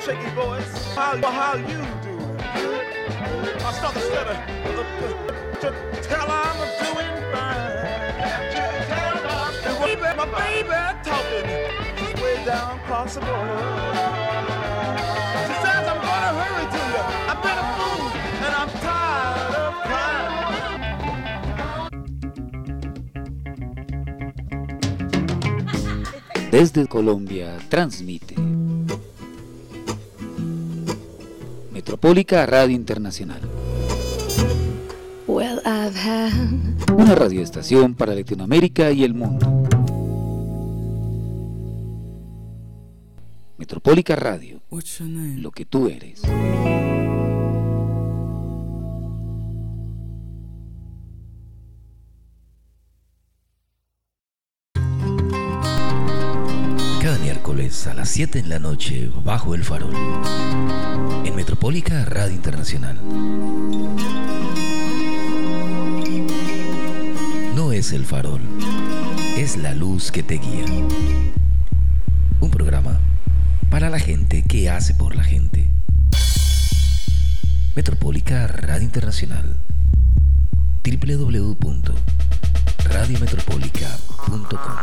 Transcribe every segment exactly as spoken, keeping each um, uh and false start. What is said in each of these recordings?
shaky voice. How, how you do? I start to stutter to tell I'm doing fine. And baby, my baby talking, she's way down across the border. She says I'm gonna hurry to you. I've been a fool and I'm tired of crying. Desde Colombia transmite Metropólica Radio Internacional. Well, I've had... Una radioestación para Latinoamérica y el mundo. Metropólica Radio. Lo que tú eres. Cada miércoles a las siete en la noche, bajo el farol, en Metropólica Radio Internacional. No es el farol, es la luz que te guía. Un programa para la gente que hace por la gente. Metropólica Radio Internacional. doble u doble u doble u punto radio metropólica punto com.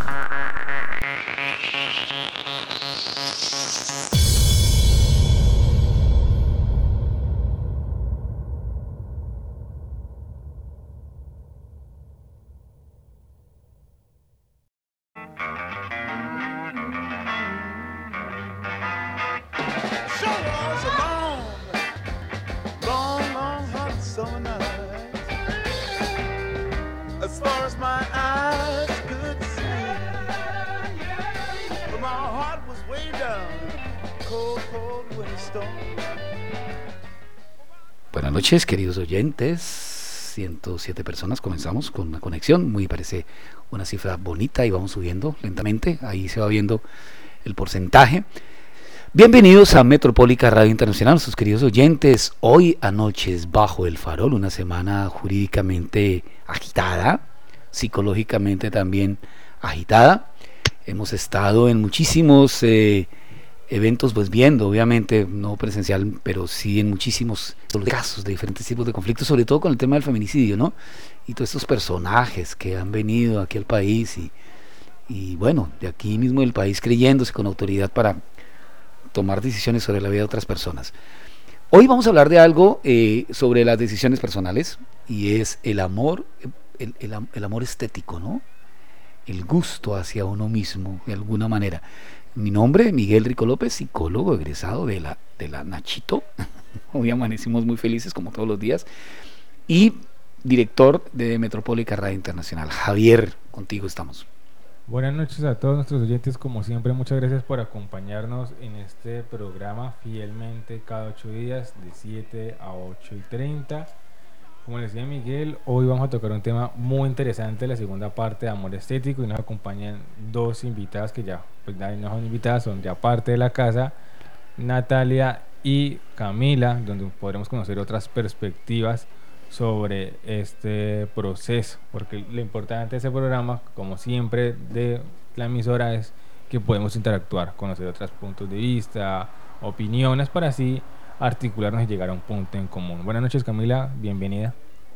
Buenas noches, queridos oyentes. ciento siete personas, comenzamos con una conexión, muy parece una cifra bonita y vamos subiendo lentamente, ahí se va viendo el porcentaje. Bienvenidos a Metropólica Radio Internacional, nuestros queridos oyentes. Hoy anoches bajo el farol, una semana jurídicamente agitada, psicológicamente también agitada. Hemos estado en muchísimos eh, eventos, pues viendo, obviamente, no presencial, pero sí en muchísimos casos de diferentes tipos de conflictos, sobre todo con el tema del feminicidio, ¿no? Y todos estos personajes que han venido aquí al país y, y bueno, de aquí mismo del país creyéndose con autoridad para tomar decisiones sobre la vida de otras personas. Hoy vamos a hablar de algo eh, sobre las decisiones personales y es el amor, el, el, el amor estético, ¿no? El gusto hacia uno mismo, de alguna manera. Mi nombre es Miguel Rico López, psicólogo egresado de la, de la Nachito. Hoy amanecimos muy felices como todos los días. Y director de Metropólica Radio Internacional. Javier, contigo estamos. Buenas noches a todos nuestros oyentes, como siempre muchas gracias por acompañarnos en este programa fielmente cada ocho días de siete a ocho y treinta. Como les decía Miguel, hoy vamos a tocar un tema muy interesante, la segunda parte de amor estético, y nos acompañan dos invitadas que ya, pues ya no son invitadas, son ya parte de la casa, Natalia y Camila, donde podremos conocer otras perspectivas sobre este proceso, porque lo importante de este programa, como siempre de la emisora, es que podemos interactuar, conocer otros puntos de vista, opiniones, para así articularnos y llegar a un punto en común. Buenas noches, Camila, bienvenida.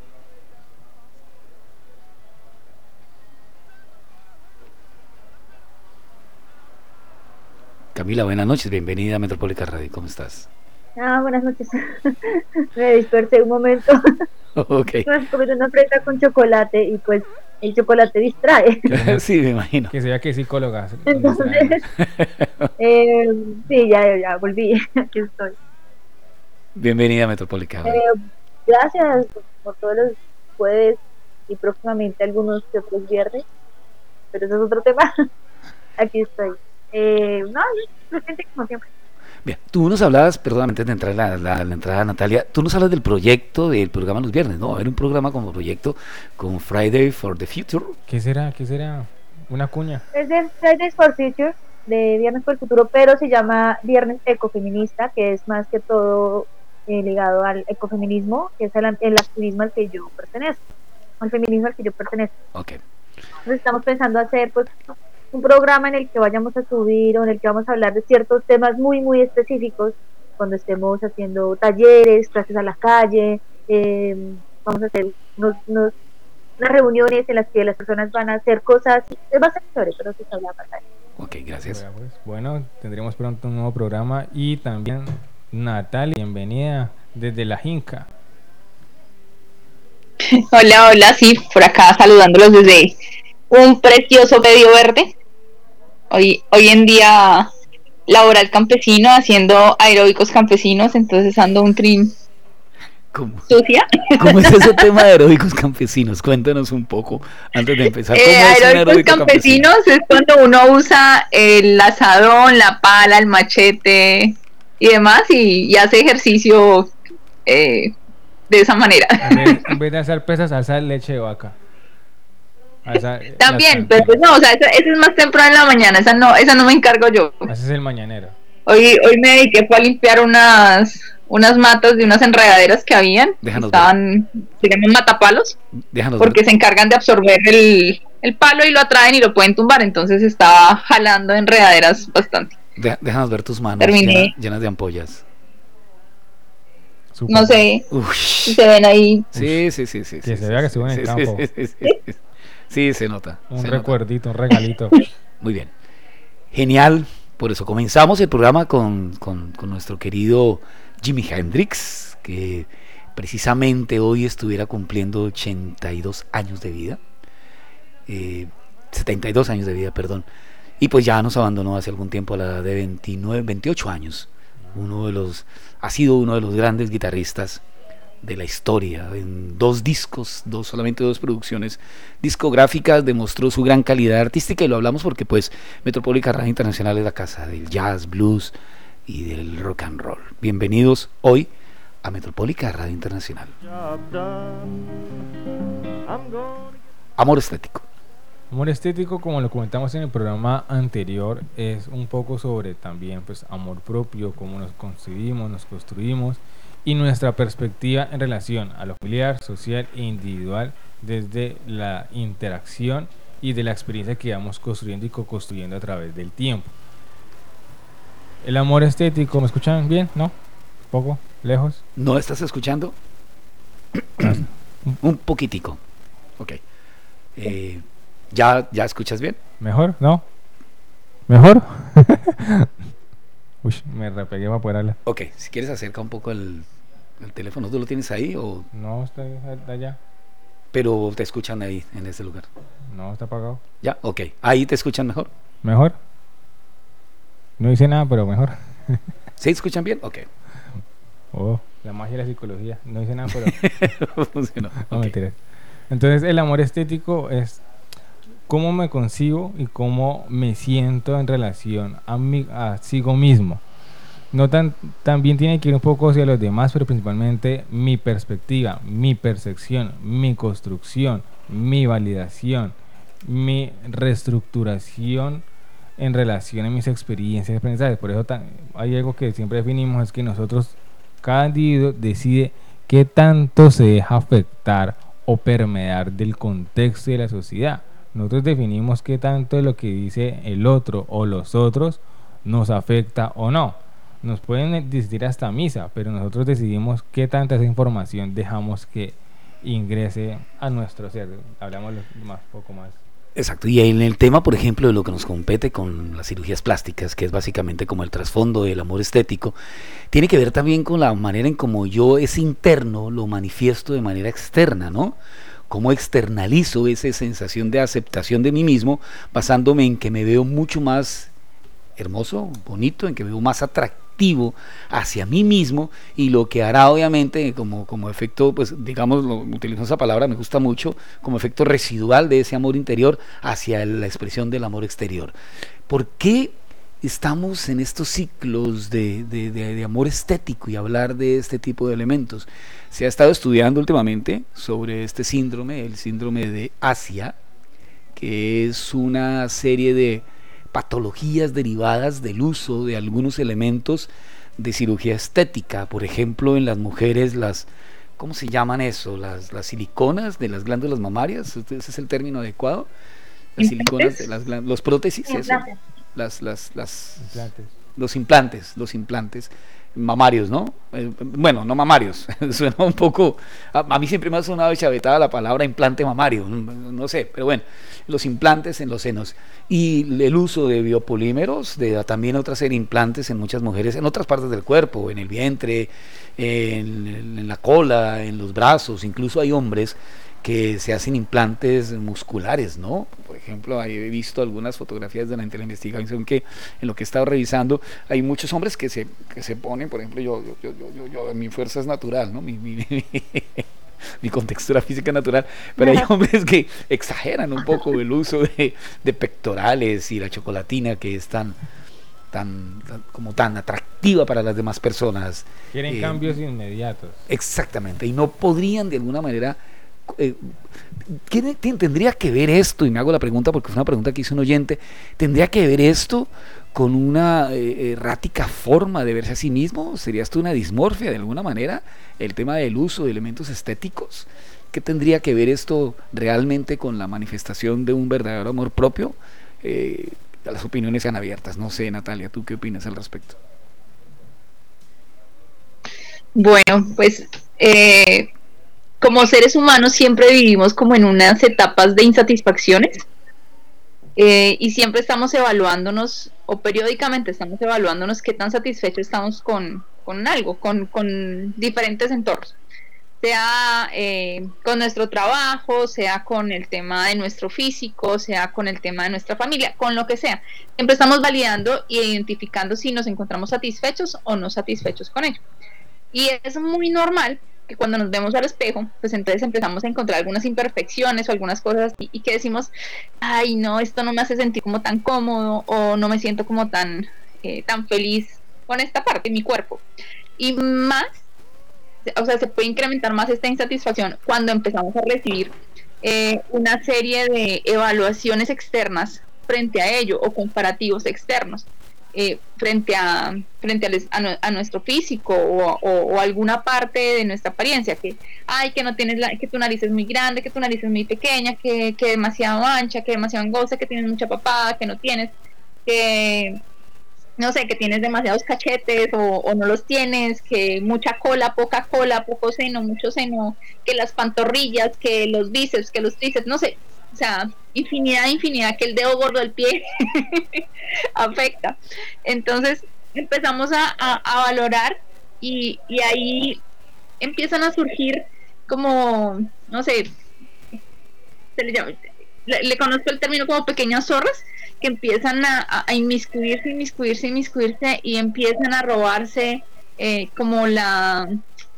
Camila, buenas noches, bienvenida a Metropólica Radio, ¿cómo estás? Ah, buenas noches. Me dispersé un momento. Ok. Me comí una fresa con chocolate y pues el chocolate distrae. Sí, me imagino. Que sea que psicóloga. Entonces, eh, sí, ya, ya volví, aquí estoy. Bienvenida a Metropólica. Eh, gracias por todos los jueves y próximamente algunos que otros viernes, pero eso es otro tema. Aquí estoy. Eh, no, presente como siempre. Bien, tú nos hablabas, perdón, antes de entrar la, la, la entrada, Natalia, tú nos hablas del proyecto del programa los viernes, ¿no? Va a haber un programa como proyecto con Friday for the Future. ¿Qué será? ¿Qué será? Una cuña. Es de Fridays for Future, de Viernes por el Futuro, pero se llama Viernes Ecofeminista, que es más que todo eh, ligado al ecofeminismo, que es el, el activismo al que yo pertenezco, al feminismo al que yo pertenezco. Okay. Entonces estamos pensando hacer, pues, un programa en el que vayamos a subir o en el que vamos a hablar de ciertos temas muy muy específicos cuando estemos haciendo talleres, clases a la calle, eh, vamos a hacer unos, unos, unas reuniones en las que las personas van a hacer cosas, es bastante chévere, pero se habla bastante. Ok, gracias. Bueno, pues, bueno, tendremos pronto un nuevo programa y también Natalia, bienvenida desde La Jinca. Hola, hola, sí, por acá saludándolos desde un precioso medio verde. Hoy, hoy en día laboral campesino, haciendo aeróbicos campesinos, entonces ando un trim ¿Cómo, sucia. ¿Cómo es ese tema de aeróbicos campesinos? Cuéntanos un poco antes de empezar. ¿Cómo Eh, es un aeróbicos aeróbico campesinos campesino? es cuando uno usa el asadón, la pala, el machete y demás y, y hace ejercicio eh, de esa manera. En vez, en vez de hacer pesas, alzar leche de vaca. Alzar También, las pero pues cantinas. no, o sea, eso, eso es más temprano en la mañana, esa no, esa no me encargo yo. Haces el mañanero. Hoy, hoy me dediqué fue a limpiar unas, unas matas de unas enredaderas que habían, Déjanos estaban, se llaman matapalos, Déjanos porque ver. se encargan de absorber el, el palo y lo atraen y lo pueden tumbar, entonces estaba jalando enredaderas bastante. Deja- déjanos ver tus manos Terminé. llena- llenas de ampollas. Súper. No sé Uy. si se ven ahí. Sí, sí, sí, sí. Que sí, se sí, vea que sí, estuvo en sí, el sí, campo. sí, sí, sí, sí. Sí, se nota. Un se nota. recuerdito, un regalito. Muy bien. Genial. Por eso comenzamos el programa con, con, con nuestro querido Jimi Hendrix, que precisamente hoy estuviera cumpliendo ochenta y dos años de vida. Eh, setenta y dos años de vida, perdón. Y pues ya nos abandonó hace algún tiempo a la edad de veintinueve, veintiocho años. Uno de los, ha sido uno de los grandes guitarristas de la historia. En dos discos, dos, solamente dos producciones discográficas, demostró su gran calidad artística, y lo hablamos porque pues Metropólica Radio Internacional es la casa del jazz, blues y del rock and roll. Bienvenidos hoy a Metropólica Radio Internacional. Amor estético. Amor estético, como lo comentamos en el programa anterior, es un poco sobre también pues amor propio, cómo nos concebimos, nos construimos y nuestra perspectiva en relación a lo familiar, social e individual desde la interacción y de la experiencia que vamos construyendo y co-construyendo a través del tiempo. El amor estético, ¿me escuchan bien? ¿No? ¿Poco? ¿Lejos? ¿No estás escuchando? Un poquitico. Ok. Eh, ¿ya, ¿Ya escuchas bien? ¿Mejor? ¿No? ¿Mejor? Uy, me repegué para poder hablar. Ok, si quieres acerca un poco el, el teléfono, ¿tú lo tienes ahí o...? No, está allá. Pero te escuchan ahí, en ese lugar. No, está apagado. Ya, ok. Ahí te escuchan mejor. ¿Mejor? No hice nada, pero mejor. ¿Sí escuchan bien? Ok. Oh, la magia de la psicología. No hice nada, pero... Funcionó. No, Ok. mentira. Entonces, el amor estético es cómo me concibo y cómo me siento en relación a mí, a sigo mismo. No tan, también tiene que ir un poco hacia los demás, pero principalmente mi perspectiva, mi percepción, mi construcción, mi validación, mi reestructuración en relación a mis experiencias y aprendizajes. Por eso tan, hay algo que siempre definimos, es que nosotros, cada individuo decide qué tanto se deja afectar o permear del contexto de la sociedad. Nosotros definimos qué tanto de lo que dice el otro o los otros nos afecta o no. Nos pueden decir hasta misa, pero nosotros decidimos qué tanta esa información dejamos que ingrese a nuestro ser. Hablamos más, poco más. Exacto, y en el tema, por ejemplo, de lo que nos compete con las cirugías plásticas, que es básicamente como el trasfondo del amor estético, tiene que ver también con la manera en cómo yo ese interno lo manifiesto de manera externa, ¿no? Cómo externalizo esa sensación de aceptación de mí mismo, basándome en que me veo mucho más hermoso, bonito, en que me veo más atractivo hacia mí mismo, y lo que hará obviamente como, como efecto, pues digamos, lo, utilizo esa palabra, me gusta mucho, como efecto residual de ese amor interior hacia la expresión del amor exterior. ¿Por qué estamos en estos ciclos de, de, de, de amor estético y hablar de este tipo de elementos? Se ha estado estudiando últimamente sobre este síndrome, el síndrome de Asia, que es una serie de patologías derivadas del uso de algunos elementos de cirugía estética. Por ejemplo, en las mujeres, las, ¿cómo se llaman eso? Las, las siliconas de las glándulas mamarias, ese es el término adecuado. Las siliconas de las glándulas, los prótesis, eso, las, las, las Implantes. los implantes, los implantes mamarios, ¿no? Eh, bueno, no mamarios, suena un poco, a, a mí siempre me ha sonado chavetada la palabra implante mamario, no, no sé, pero bueno, los implantes en los senos y el uso de biopolímeros, de también otra serie de implantes en muchas mujeres, en otras partes del cuerpo, en el vientre, en, en la cola, en los brazos, incluso hay hombres que se hacen implantes musculares, ¿no? Por ejemplo, he visto algunas fotografías durante la investigación que en lo que he estado revisando, hay muchos hombres que se, que se ponen, por ejemplo, yo, yo, yo, yo, yo mi fuerza es natural, ¿no? Mi, mi, mi, mi contextura física es natural, pero hay hombres que exageran un poco el uso de, de pectorales y la chocolatina que es tan, tan, tan como tan atractiva para las demás personas. Quieren eh, cambios inmediatos. Exactamente, y no podrían de alguna manera... Eh, ¿qué tendría que ver esto? Y me hago la pregunta porque fue una pregunta que hizo un oyente. ¿Tendría que ver esto con una eh, errática forma de verse a sí mismo? ¿Sería esto una dismorfia de alguna manera? El tema del uso de elementos estéticos. ¿Qué tendría que ver esto realmente con la manifestación de un verdadero amor propio? Eh, las opiniones sean abiertas. No sé, Natalia, ¿tú qué opinas al respecto? Bueno, pues eh, como seres humanos siempre vivimos como en unas etapas de insatisfacciones eh, y siempre estamos evaluándonos o periódicamente estamos evaluándonos qué tan satisfechos estamos con, con algo, con, con diferentes entornos, sea eh, con nuestro trabajo, sea con el tema de nuestro físico, sea con el tema de nuestra familia, con lo que sea. Siempre estamos validando e identificando si nos encontramos satisfechos o no satisfechos con ello. Y es muy normal que cuando nos vemos al espejo, pues entonces empezamos a encontrar algunas imperfecciones o algunas cosas y, y que decimos, ay no, esto no me hace sentir como tan cómodo o no me siento como tan, eh, tan feliz con esta parte de mi cuerpo. Y más, o sea, se puede incrementar más esta insatisfacción cuando empezamos a recibir eh, una serie de evaluaciones externas frente a ello o comparativos externos. Eh, frente a frente a, a, a nuestro físico o, o, o alguna parte de nuestra apariencia, que ay que no tienes la, que tu nariz es muy grande, que tu nariz es muy pequeña, que, que demasiado ancha, que demasiado angosta, que tienes mucha papada, que no tienes, que no sé, que tienes demasiados cachetes o, o no los tienes, que mucha cola, poca cola, poco seno, mucho seno, que las pantorrillas, que los bíceps, que los tríceps, no sé. O sea, infinidad, infinidad, que el dedo gordo del pie afecta. Entonces empezamos a, a, a valorar y, y ahí empiezan a surgir como, no sé, se le, llama, le, le conozco el término como pequeñas zorras, que empiezan a, a inmiscuirse, inmiscuirse, inmiscuirse y empiezan a robarse eh, como la...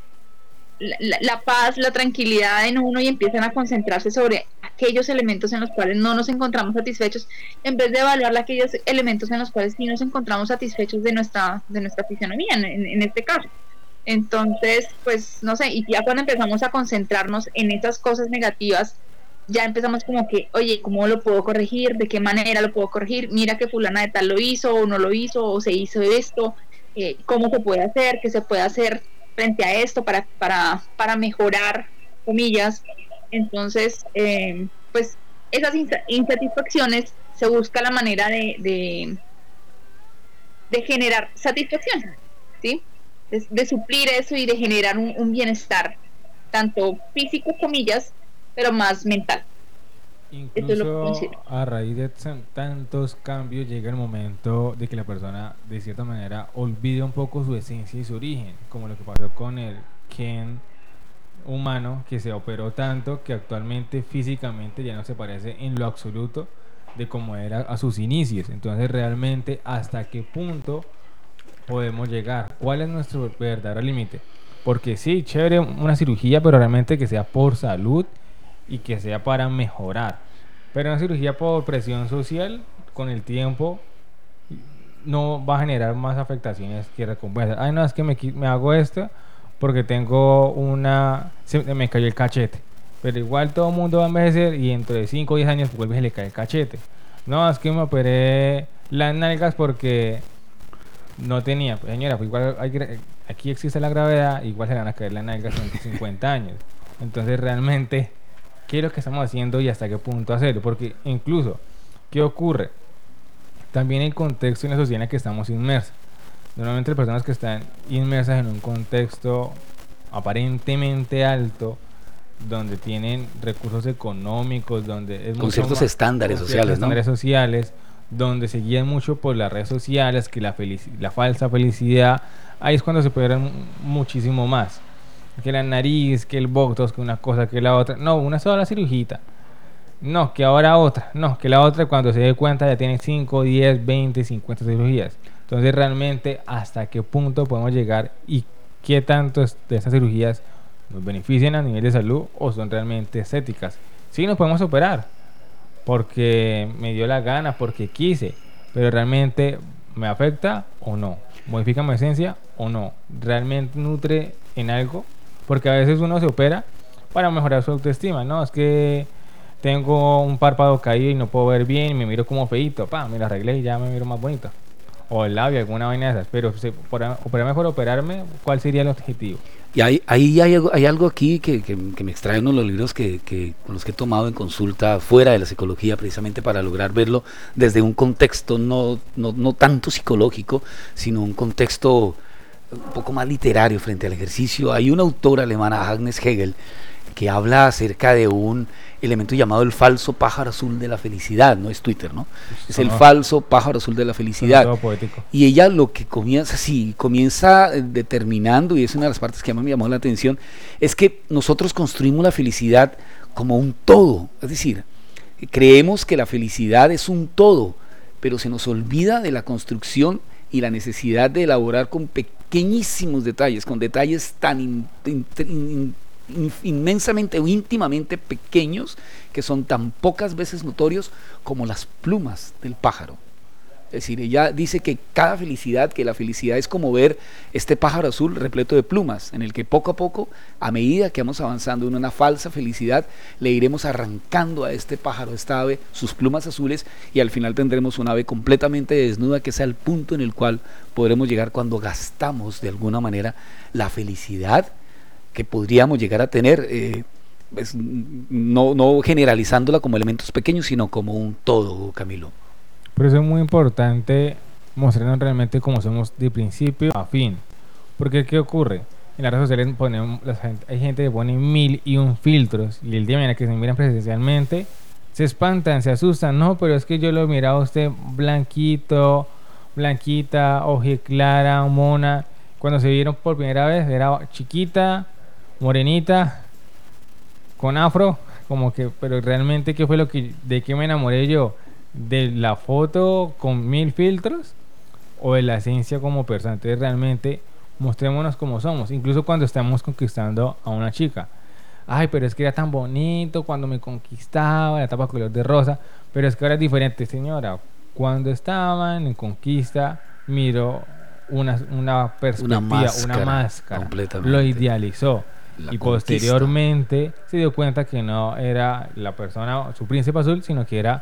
La, la paz, la tranquilidad en uno y empiezan a concentrarse sobre aquellos elementos en los cuales no nos encontramos satisfechos en vez de evaluar aquellos elementos en los cuales sí nos encontramos satisfechos de nuestra de nuestra fisionomía en, en, en este caso. Entonces, pues no sé, y ya cuando empezamos a concentrarnos en esas cosas negativas, ya empezamos como que, oye, ¿cómo lo puedo corregir? ¿De qué manera lo puedo corregir? Mira que fulana de tal lo hizo o no lo hizo o se hizo esto, eh, ¿cómo se puede hacer? ¿Qué se puede hacer frente a esto para, para, para mejorar, comillas? Entonces, eh, pues esas insatisfacciones se busca la manera de, de, de generar satisfacción, ¿sí? De, de suplir eso y de generar un, un bienestar, tanto físico, comillas, pero más mental. Incluso a raíz de tantos cambios llega el momento de que la persona de cierta manera olvide un poco su esencia y su origen, como lo que pasó con el Ken humano, que se operó tanto que actualmente físicamente ya no se parece en lo absoluto de como era a sus inicios. Entonces realmente hasta qué punto podemos llegar, cuál es nuestro verdadero límite, porque sí, chévere una cirugía, pero realmente que sea por salud y que sea para mejorar. Pero una cirugía por presión social con el tiempo no va a generar más afectaciones que recompensas. Ay no, es que me, me hago esto porque tengo una, se me cayó el cachete, pero igual todo el mundo va a envejecer y dentro de cinco o diez años vuelve y le cae el cachete. No, es que me operé las nalgas porque no tenía. Pues, señora, pues igual hay, aquí existe la gravedad, igual se van a caer las nalgas en cincuenta años. Entonces realmente, ¿qué es lo que estamos haciendo y hasta qué punto hacerlo? Porque incluso, ¿qué ocurre? También el contexto en la sociedad en la que estamos inmersos. Normalmente las personas que están inmersas en un contexto aparentemente alto, donde tienen recursos económicos, donde es Con mucho ciertos más- estándares con ciertos sociales, ¿no? estándares sociales, donde se guían mucho por las redes sociales, que la, felici- la falsa felicidad, ahí es cuando se puede ver mu- muchísimo más. Que la nariz, que el botox, que una cosa, que la otra. No, una sola cirugita. No, que ahora otra. No, que la otra cuando se dé cuenta ya tiene cinco, diez, veinte, cincuenta cirugías. Entonces realmente hasta qué punto podemos llegar y qué tanto es- de estas cirugías nos benefician a nivel de salud o son realmente estéticas. Sí nos podemos operar porque me dio la gana, porque quise, pero realmente me afecta o no, modifica mi esencia o no, realmente nutre en algo, porque a veces uno se opera para mejorar su autoestima, no, es que tengo un párpado caído y no puedo ver bien, y me miro como feíto, pa, me lo arreglé y ya me miro más bonito, o el labio, alguna vaina de esas, pero si por, operarme por operarme, ¿cuál sería el objetivo? Y hay, hay, hay, algo, hay algo aquí que, que, que me extrae uno de los libros que, que, con los que he tomado en consulta fuera de la psicología, precisamente para lograr verlo desde un contexto no, no, no tanto psicológico, sino un contexto un poco más literario frente al ejercicio. Hay una autora alemana, Agnes Hegel, que habla acerca de un elemento llamado el falso pájaro azul de la felicidad, no es Twitter, ¿no? Es el Sonó- falso pájaro azul de la sonó felicidad. todo poético. Y ella lo que comienza, sí, comienza eh, determinando, y es una de las partes que a mí me llamó la atención, es que nosotros construimos la felicidad como un todo. Es decir, creemos que la felicidad es un todo, pero se nos olvida de la construcción y la necesidad de elaborar con pequeñísimos detalles, con detalles tan in- in- in- in- inmensamente o íntimamente pequeños, que son tan pocas veces notorios como las plumas del pájaro. Es decir, ella dice que cada felicidad, que la felicidad es como ver este pájaro azul repleto de plumas, en el que poco a poco, a medida que vamos avanzando en una falsa felicidad, le iremos arrancando a este pájaro, esta ave, sus plumas azules, y al final tendremos una ave completamente desnuda, que es el punto en el cual podremos llegar cuando gastamos de alguna manera la felicidad que podríamos llegar a tener, eh, pues, no, no generalizándola como elementos pequeños, sino como un todo, Camilo. Por eso es muy importante mostrarnos realmente cómo somos de principio a fin. Porque ¿qué ocurre? En las redes sociales ponemos, la gente- hay gente que pone mil y un filtros, y el día de mañana que se miran presencialmente se espantan, se asustan. No, pero es que yo lo miraba a usted blanquito, blanquita, ojiclara, mona. Cuando se vieron por primera vez era chiquita, morenita, con afro, como que, pero realmente ¿qué fue lo que, de qué me enamoré yo? ¿De la foto con mil filtros o de la esencia como persona? Entonces realmente mostrémonos como somos, incluso cuando estamos conquistando a una chica. Ay, pero es que era tan bonito cuando me conquistaba, la tapa color de rosa, pero es que ahora es diferente, señora. Cuando estaban en conquista, miró una, una perspectiva, una máscara, máscara, completamente. lo idealizó. La Y conquista. posteriormente se dio cuenta que no era la persona, su príncipe azul, sino que era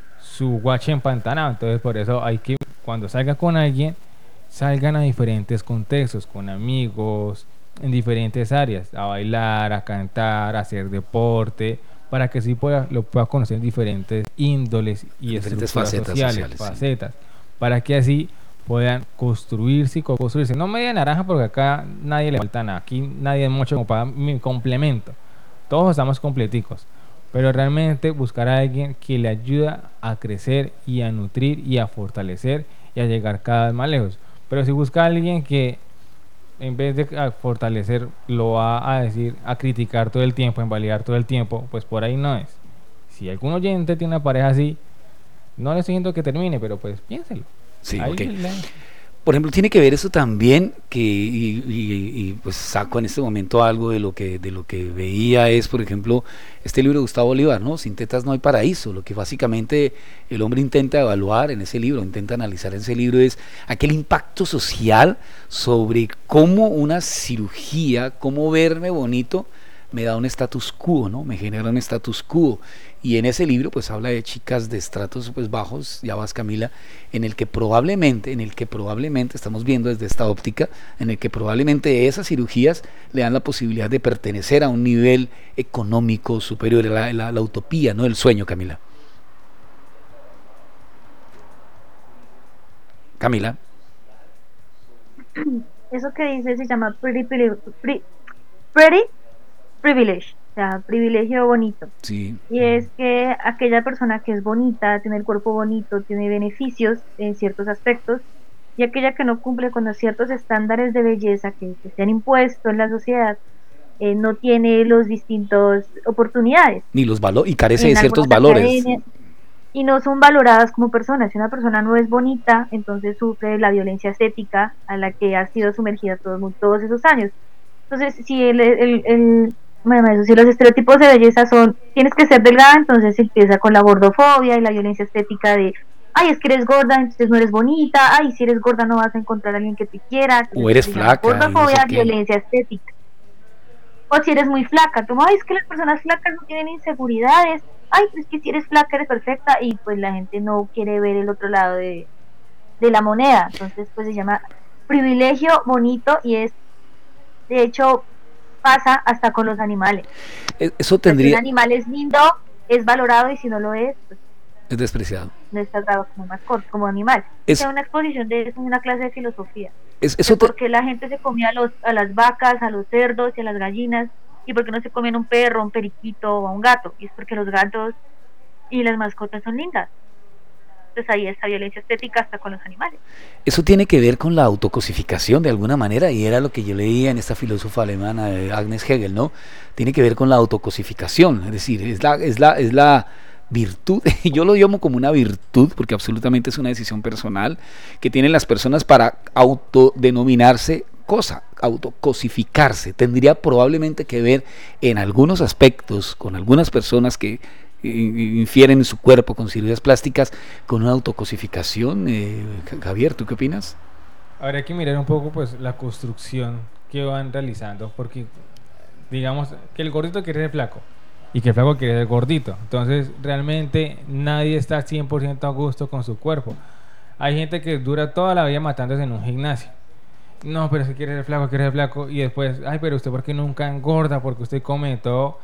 su guache empantanado. Entonces por eso hay que, cuando salga con alguien, salgan a diferentes contextos, con amigos, en diferentes áreas, a bailar, a cantar, a hacer deporte, para que sí pueda, lo pueda conocer en diferentes índoles y Diferentes estructuras facetas sociales, sociales, sí. facetas, para que así puedan construirse y co-construirse. No media naranja, porque acá nadie le falta nada, aquí nadie es mucho como para mi complemento, todos estamos completicos, pero realmente buscar a alguien que le ayuda a crecer y a nutrir y a fortalecer y a llegar cada vez más lejos. Pero si busca a alguien que en vez de a fortalecer lo va a decir, a criticar todo el tiempo, a invalidar todo el tiempo, pues por ahí no es. Si algún oyente tiene una pareja así, no le estoy diciendo que termine, pero pues piénselo. Sí, Ahí ok. le- Por ejemplo, tiene que ver eso también, que y, y- y, pues saco en este momento algo de lo que de lo que veía, es por ejemplo este libro de Gustavo Bolívar, ¿no? Sin tetas no hay paraíso. Lo que básicamente el hombre intenta evaluar en ese libro, intenta analizar en ese libro, es aquel impacto social sobre cómo una cirugía, cómo verme bonito me da un status quo, ¿no? Me genera un status quo. Y en ese libro pues habla de chicas de estratos pues bajos, ya vas Camila, en el que probablemente, en el que probablemente estamos viendo desde esta óptica, en el que probablemente esas cirugías le dan la posibilidad de pertenecer a un nivel económico superior, la, la, la utopía, ¿no? El sueño, Camila. Camila. Eso que dice se llama pretty, pri- pri- pretty privilege, o sea, privilegio bonito. Sí. Y es que aquella persona que es bonita, tiene el cuerpo bonito, tiene beneficios en ciertos aspectos, y aquella que no cumple con los ciertos estándares de belleza que, que se han impuesto en la sociedad, eh, no tiene los distintos oportunidades Ni los valores, y carece de en ciertos algunas valores. academias, y no son valoradas como personas. Si una persona no es bonita, entonces sufre la violencia estética a la que ha sido sumergida todos, todos esos años. Entonces, si el, el, el bueno, eso, si los estereotipos de belleza son, tienes que ser delgada, entonces empieza con la gordofobia y la violencia estética de, ay, es que eres gorda, entonces no eres bonita, ay, si eres gorda no vas a encontrar a alguien que te quiera. Entonces, O eres se llama flaca, y no sé gordofobia, qué. violencia estética. O si eres muy flaca, tú, ay, es que las personas flacas no tienen inseguridades, ay, pues que si eres flaca eres perfecta, y pues la gente no quiere ver el otro lado de, de la moneda. Entonces, pues se llama privilegio bonito, y es, de hecho, pasa hasta con los animales. E- Eso O sea, si un tendría, animal es lindo, es valorado, y si no lo es, pues es despreciado. no es tratado como mascota, como animal. Es- Es una exposición de eso, una clase de filosofía. Es, De eso te- por qué la gente se comía a, los, a las vacas, a los cerdos y a las gallinas, y por qué no se comían un perro, un periquito o a un gato. Y es porque los gatos y las mascotas son lindas. Entonces ahí está violencia estética hasta con los animales. Eso tiene que ver con la autocosificación de alguna manera, y era lo que yo leía en esta filósofa alemana, eh, Agnes Hegel, ¿no? Tiene que ver con la autocosificación, es decir, es la, es la, es la virtud, yo lo llamo como una virtud, porque absolutamente es una decisión personal que tienen las personas para autodenominarse cosa, autocosificarse. Tendría probablemente que ver en algunos aspectos con algunas personas que infieren en su cuerpo con cirugías plásticas con una autocosificación. eh, Javier, ¿tú qué opinas? Habría que mirar un poco pues la construcción que van realizando, porque digamos que el gordito quiere ser flaco y que el flaco quiere ser gordito, entonces realmente nadie está cien por ciento a gusto con su cuerpo. Hay gente que dura toda la vida matándose en un gimnasio. No, pero es que quiere ser flaco, quiere ser flaco, y después, ay, pero usted ¿por qué nunca engorda? Porque usted come todo.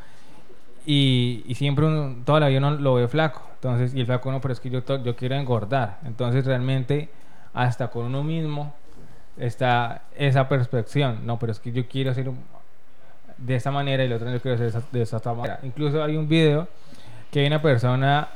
Y, y siempre uno, toda la vida uno lo ve flaco, entonces, y el flaco no, pero es que yo, to- yo quiero engordar. Entonces realmente hasta con uno mismo está esa perspección, no, pero es que yo quiero hacer un- de esta manera, y el otro yo quiero hacer esa- de esa otra manera. Incluso hay un video que hay una persona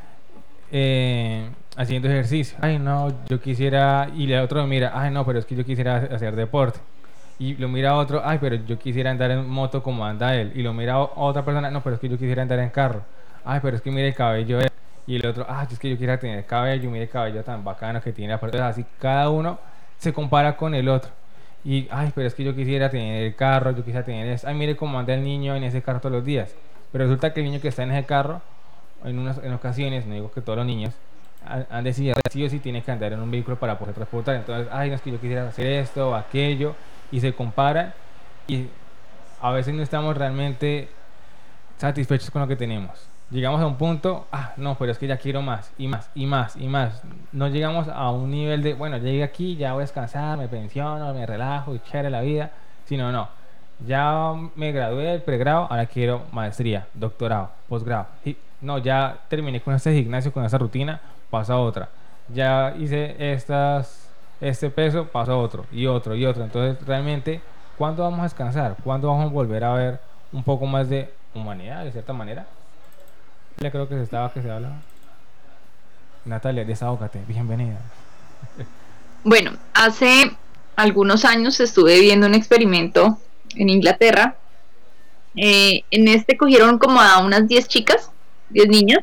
eh, haciendo ejercicio, ay no, yo quisiera, y el otro mira, ay no, pero es que yo quisiera hacer deporte. Y lo mira a otro, ay, pero yo quisiera andar en moto como anda él. Y lo mira a otra persona, no, pero es que yo quisiera andar en carro. Ay, pero es que mira el cabello de él. Y el otro, ay, es que yo quisiera tener cabello, mira el cabello tan bacano que tiene. Entonces, así cada uno se compara con el otro. Y, ay, pero es que yo quisiera tener el carro, yo quisiera tener eso. Ay, mire cómo anda el niño en ese carro todos los días. Pero resulta que el niño que está en ese carro, en unas en ocasiones, no digo que todos los niños, han, han decidido sí o sí tiene que andar en un vehículo para poder transportar. Entonces, ay, no es que yo quisiera hacer esto o aquello. Y se comparan, y a veces no estamos realmente satisfechos con lo que tenemos. Llegamos a un punto, ah, no, pero es que ya quiero más, y más, y más, y más. No llegamos a un nivel de, bueno, llegué aquí, ya voy a descansar, me pensiono, me relajo y chévere la vida. Sino, no, ya me gradué del pregrado, ahora quiero maestría, doctorado, posgrado. Y no, ya terminé con este gimnasio, con esta rutina, paso a otra. Ya hice estas... este peso, pasa a otro y otro y otro. Entonces realmente, ¿cuándo vamos a descansar? ¿Cuándo vamos a volver a ver un poco más de humanidad de cierta manera? Ya creo que se estaba que se habla. Natalia, desahógate, bienvenida. Bueno, hace algunos años estuve viendo un experimento en Inglaterra. Eh, en este cogieron como a unas diez chicas, diez niñas,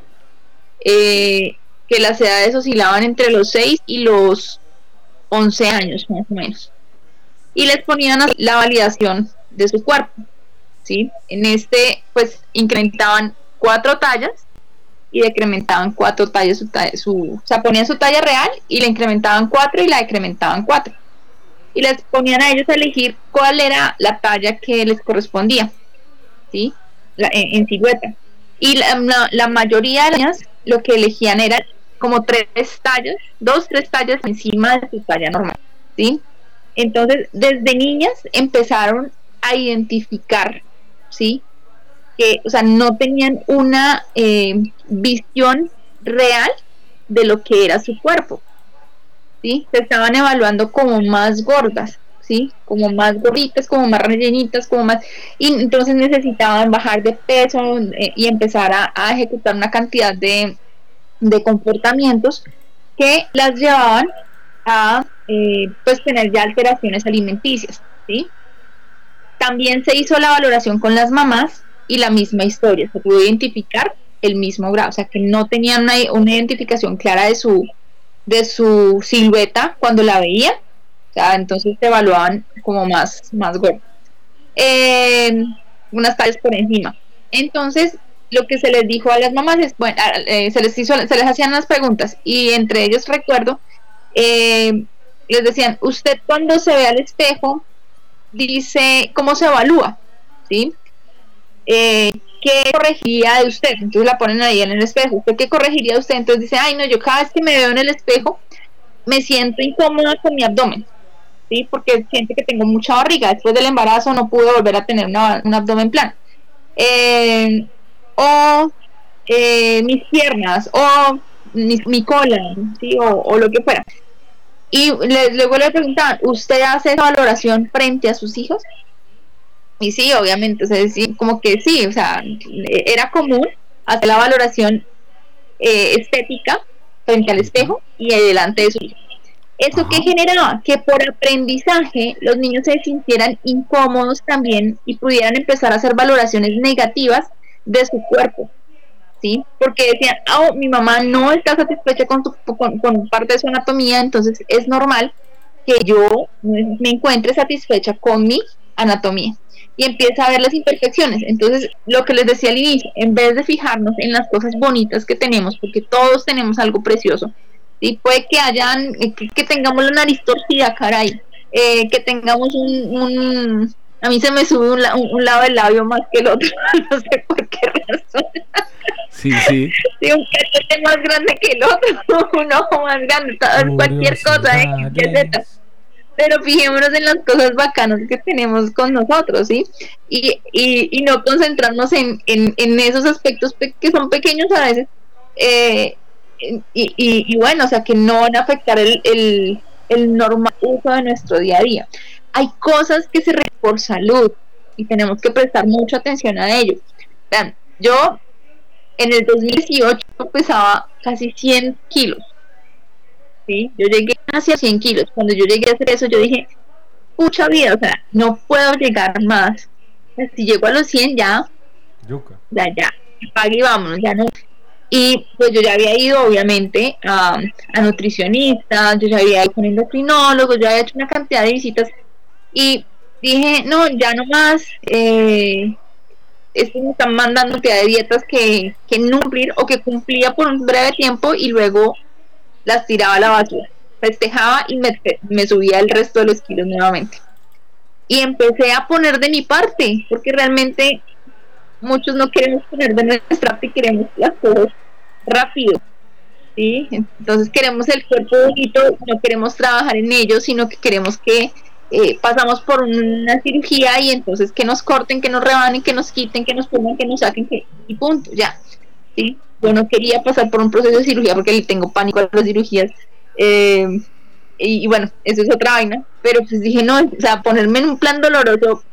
eh, que las edades oscilaban entre los seis y los once años más o menos, y les ponían a la validación de su cuerpo, ¿sí? En este pues incrementaban cuatro tallas y decrementaban cuatro tallas su, talla, su o sea, ponían su talla real y le incrementaban cuatro y la decrementaban cuatro, y les ponían a ellos a elegir cuál era la talla que les correspondía, ¿sí? La, en, en silueta, y la, la, la mayoría de las niñas lo que elegían era como tres tallas, dos, tres tallas encima de su talla normal, ¿sí? Entonces, desde niñas empezaron a identificar, ¿sí? Que, o sea, no tenían una eh, visión real de lo que era su cuerpo, ¿sí? Se estaban evaluando como más gordas. ¿sí? Como más gorditas, como más rellenitas, como más... Y entonces necesitaban bajar de peso eh, y empezar a, a ejecutar una cantidad de, de comportamientos que las llevaban a eh, pues tener ya alteraciones alimenticias, ¿sí? También se hizo la valoración con las mamás y la misma historia, se pudo identificar el mismo grado, o sea que no tenían una, una identificación clara de su de su silueta cuando la veían, o sea, entonces se evaluaban como más, más gordos, eh, unas tallas por encima. Entonces lo que se les dijo a las mamás es, bueno, eh, se les hizo, se les hacían las preguntas y entre ellos recuerdo, eh, les decían, usted cuando se ve al espejo dice cómo se evalúa, ¿sí? Eh, ¿qué corregiría de usted? Entonces la ponen ahí en el espejo. ¿Usted qué corregiría de usted? Entonces dice, ay no, yo cada vez que me veo en el espejo me siento incómoda con mi abdomen, ¿sí? Porque siento que tengo mucha barriga. Después del embarazo no pude volver a tener una, un abdomen plano. Eh, o eh, mis piernas, o mi, mi cola, ¿sí? O, o lo que fuera. Y le, luego le preguntaban, ¿usted hace esa valoración frente a sus hijos? Y sí, obviamente, o sea, sí, como que sí, o sea, era común hacer la valoración eh, estética frente al espejo y delante de su hijo. ¿Eso qué generaba? Que por aprendizaje los niños se sintieran incómodos también y pudieran empezar a hacer valoraciones negativas de su cuerpo, ¿sí? Porque decían, oh, mi mamá no está satisfecha con, su, con, con parte de su anatomía, entonces es normal que yo me encuentre satisfecha con mi anatomía. Y empieza a ver las imperfecciones. Entonces, lo que les decía al inicio, en vez de fijarnos en las cosas bonitas que tenemos, porque todos tenemos algo precioso, y puede que hayan, que, que tengamos la nariz torcida, caray, eh, que tengamos un, un, a mí se me sube un, un, un lado del labio más que el otro, no sé por qué razón. Sí, sí. Sí, un cachete más grande que el otro, un ojo más grande, cualquier cosa, ¿eh? Pero fijémonos en las cosas bacanas que tenemos con nosotros, ¿sí? Y, y, y no concentrarnos en, en, en esos aspectos que son pequeños a veces, eh, y, y, y bueno, o sea, que no van a afectar el, el, el normal uso de nuestro día a día. Hay cosas que se requieren por salud y tenemos que prestar mucha atención a ello. Vean, yo en el dos mil dieciocho pesaba casi cien kilos. ¿Sí? Yo llegué hacia cien kilos. Cuando yo llegué a hacer eso, yo dije, pucha vida, o sea, no puedo llegar más. Si llego a los cien, ya, Yuca. ya, ya, pague y vámonos, ya no. Y pues yo ya había ido, obviamente, a, a nutricionista, yo ya había ido con endocrinólogos, yo había hecho una cantidad de visitas. Y dije, no, ya no más. Eh, estos me están mandando cantidad de dietas que, que no cumplir o que cumplía por un breve tiempo y luego las tiraba a la basura, festejaba y me, me subía el resto de los kilos nuevamente. Y empecé a poner de mi parte, porque realmente muchos no queremos poner de nuestra parte y queremos las cosas rápido, ¿sí? Entonces queremos el cuerpo bonito, no queremos trabajar en ello, sino que queremos que eh, pasamos por una cirugía y entonces que nos corten, que nos rebanen, que nos quiten, que nos pongan, que nos saquen, que, y punto, ya, ¿sí? Yo no quería pasar por un proceso de cirugía porque le tengo pánico a las cirugías, eh, y, y bueno, eso es otra vaina, pero pues dije no, o sea, ponerme en un plan doloroso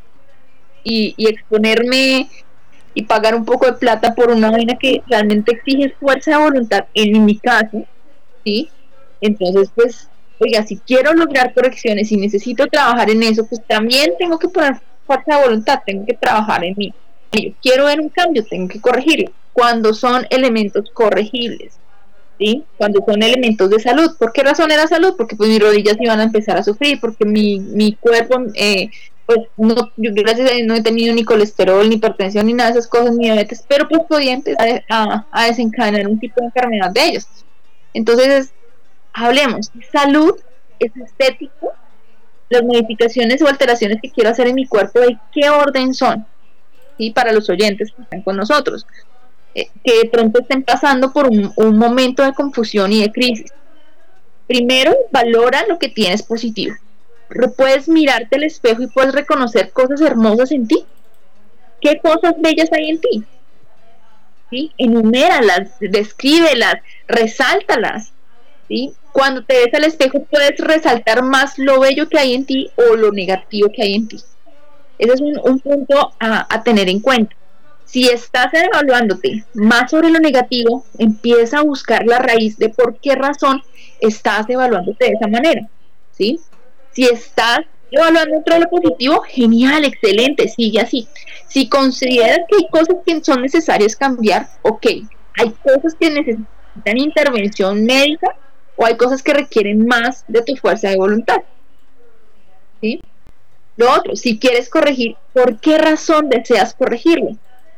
y, y exponerme y pagar un poco de plata por una vaina que realmente exige fuerza de voluntad, en mi caso, ¿sí? Entonces pues, oiga, si quiero lograr correcciones y necesito trabajar en eso, pues también tengo que poner fuerza de voluntad, tengo que trabajar en mí. Yo quiero ver un cambio, tengo que corregirlo. Cuando son elementos corregibles, ¿sí? Cuando son elementos de salud. ¿Por qué razón era salud? Porque pues mis rodillas iban a empezar a sufrir, porque mi, mi cuerpo, eh, pues no, yo gracias a Dios no he tenido ni colesterol, ni hipertensión, ni nada de esas cosas, ni diabetes, pero pues podía empezar a, a desencadenar un tipo de enfermedad de ellos. Entonces, hablemos, salud es estético, las modificaciones o alteraciones que quiero hacer en mi cuerpo, ¿de qué orden son? ¿Sí? Para los oyentes que están con nosotros, eh, que de pronto estén pasando por un, un momento de confusión y de crisis. Primero, valora lo que tienes positivo. Puedes mirarte al espejo y puedes reconocer cosas hermosas en ti. ¿Qué cosas bellas hay en ti? ¿Sí? Enuméralas, descríbelas, resáltalas, ¿sí? cuando te ves al espejo puedes resaltar más lo bello que hay en ti o lo negativo que hay en ti. Ese es un, un punto a, a tener en cuenta. Si estás evaluándote más sobre lo negativo, empieza a buscar la raíz de por qué razón estás evaluándote de esa manera, ¿sí? Si estás evaluando dentro de lo positivo, genial, excelente, sigue así. Si consideras que hay cosas que son necesarias cambiar, ok, hay cosas que necesitan intervención médica o hay cosas que requieren más de tu fuerza de voluntad, ¿sí? Lo otro, si quieres corregir, ¿por qué razón deseas corregirlo?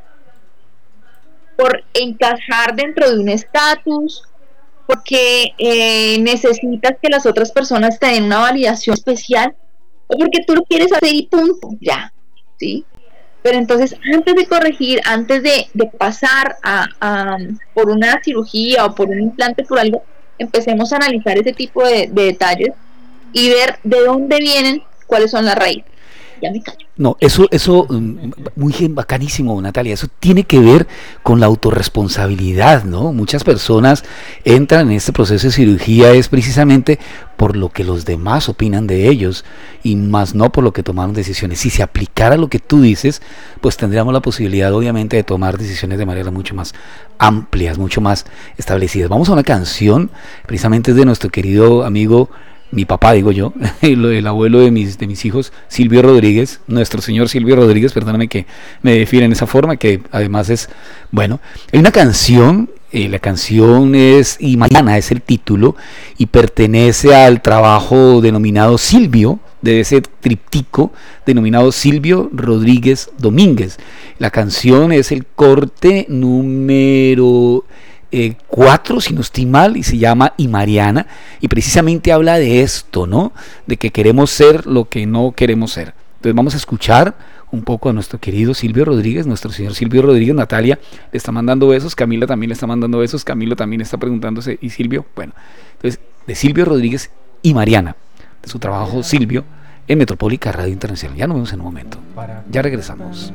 Por encajar dentro de un estatus, porque eh, necesitas que las otras personas te den una validación especial, o porque tú lo quieres hacer y punto, ya, ¿sí? Pero entonces, antes de corregir, antes de, de pasar a, a, por una cirugía o por un implante, por algo, empecemos a analizar ese tipo de, de detalles y ver de dónde vienen, cuáles son las raíces. Ya me callo. No, eso, eso, muy bacanísimo, Natalia, eso tiene que ver con la autorresponsabilidad, ¿no? Muchas personas entran en este proceso de cirugía es precisamente por lo que los demás opinan de ellos y más no por lo que tomaron decisiones. Si se aplicara lo que tú dices, pues tendríamos la posibilidad obviamente de tomar decisiones de manera mucho más amplias, mucho más establecidas. Vamos a una canción, precisamente es de nuestro querido amigo, mi papá, digo yo, el, el abuelo de mis, de mis hijos, Silvio Rodríguez, nuestro señor Silvio Rodríguez, perdóname que me define en esa forma, que además es, bueno, hay una canción, eh, la canción es, y Mañana es el título, y pertenece al trabajo denominado Silvio, de ese triptico denominado Silvio Rodríguez Domínguez. La canción es el corte número Eh, cuatro, si no estoy mal, y se llama Y Mariana, y precisamente habla de esto, ¿no? De que queremos ser lo que no queremos ser. Entonces vamos a escuchar un poco a nuestro querido Silvio Rodríguez, nuestro señor Silvio Rodríguez. Natalia le está mandando besos, Camila también le está mandando besos, Camilo también está preguntándose, ¿y Silvio? Bueno, entonces de Silvio Rodríguez y Mariana, de su trabajo Silvio en Metropólica Radio Internacional. Ya nos vemos en un momento, ya regresamos.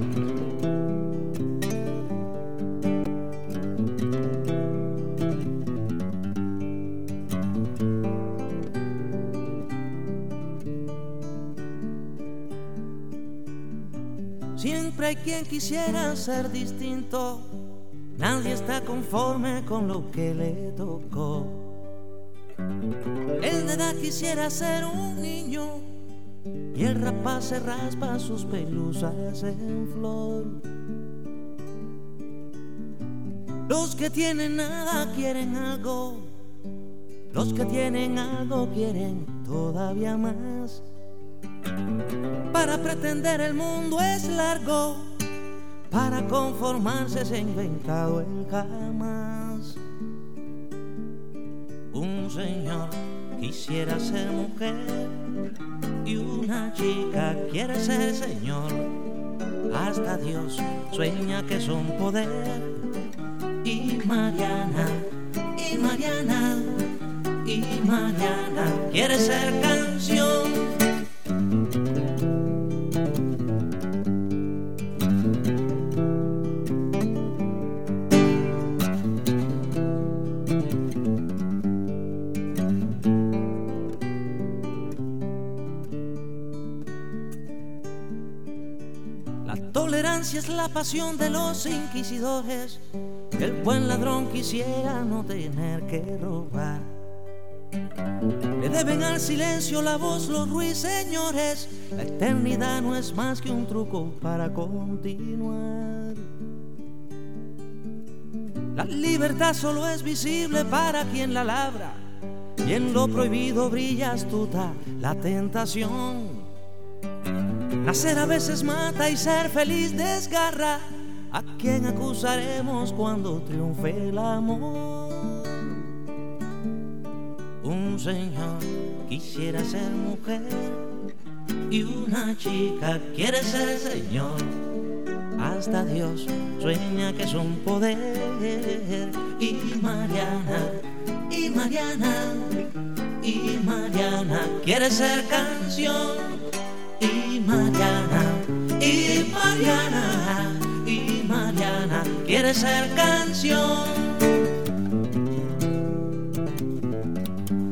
Siempre hay quien quisiera ser distinto, nadie está conforme con lo que le tocó. El de edad quisiera ser un niño y el rapaz se raspa sus pelusas en flor. Los que tienen nada quieren algo, los que tienen algo quieren todavía más. Para pretender el mundo es largo, para conformarse se ha inventado el jamás. Un señor quisiera ser mujer y una chica quiere ser señor. Hasta Dios sueña que son poder. Y Mariana, y Mariana, y Mariana quiere ser canción. Es la pasión de los inquisidores. El buen ladrón quisiera no tener que robar. Le deben al silencio la voz los ruiseñores. La eternidad no es más que un truco para continuar. La libertad solo es visible para quien la labra, y en lo prohibido brilla astuta la tentación. Nacer a veces mata y ser feliz desgarra. ¿A quién acusaremos cuando triunfe el amor? Un señor quisiera ser mujer y una chica quiere ser señor. Hasta Dios sueña que es un poder. Y Mariana, y Mariana, y Mariana quiere ser canción. Y Mariana, y Mariana, y Mariana quiere ser canción.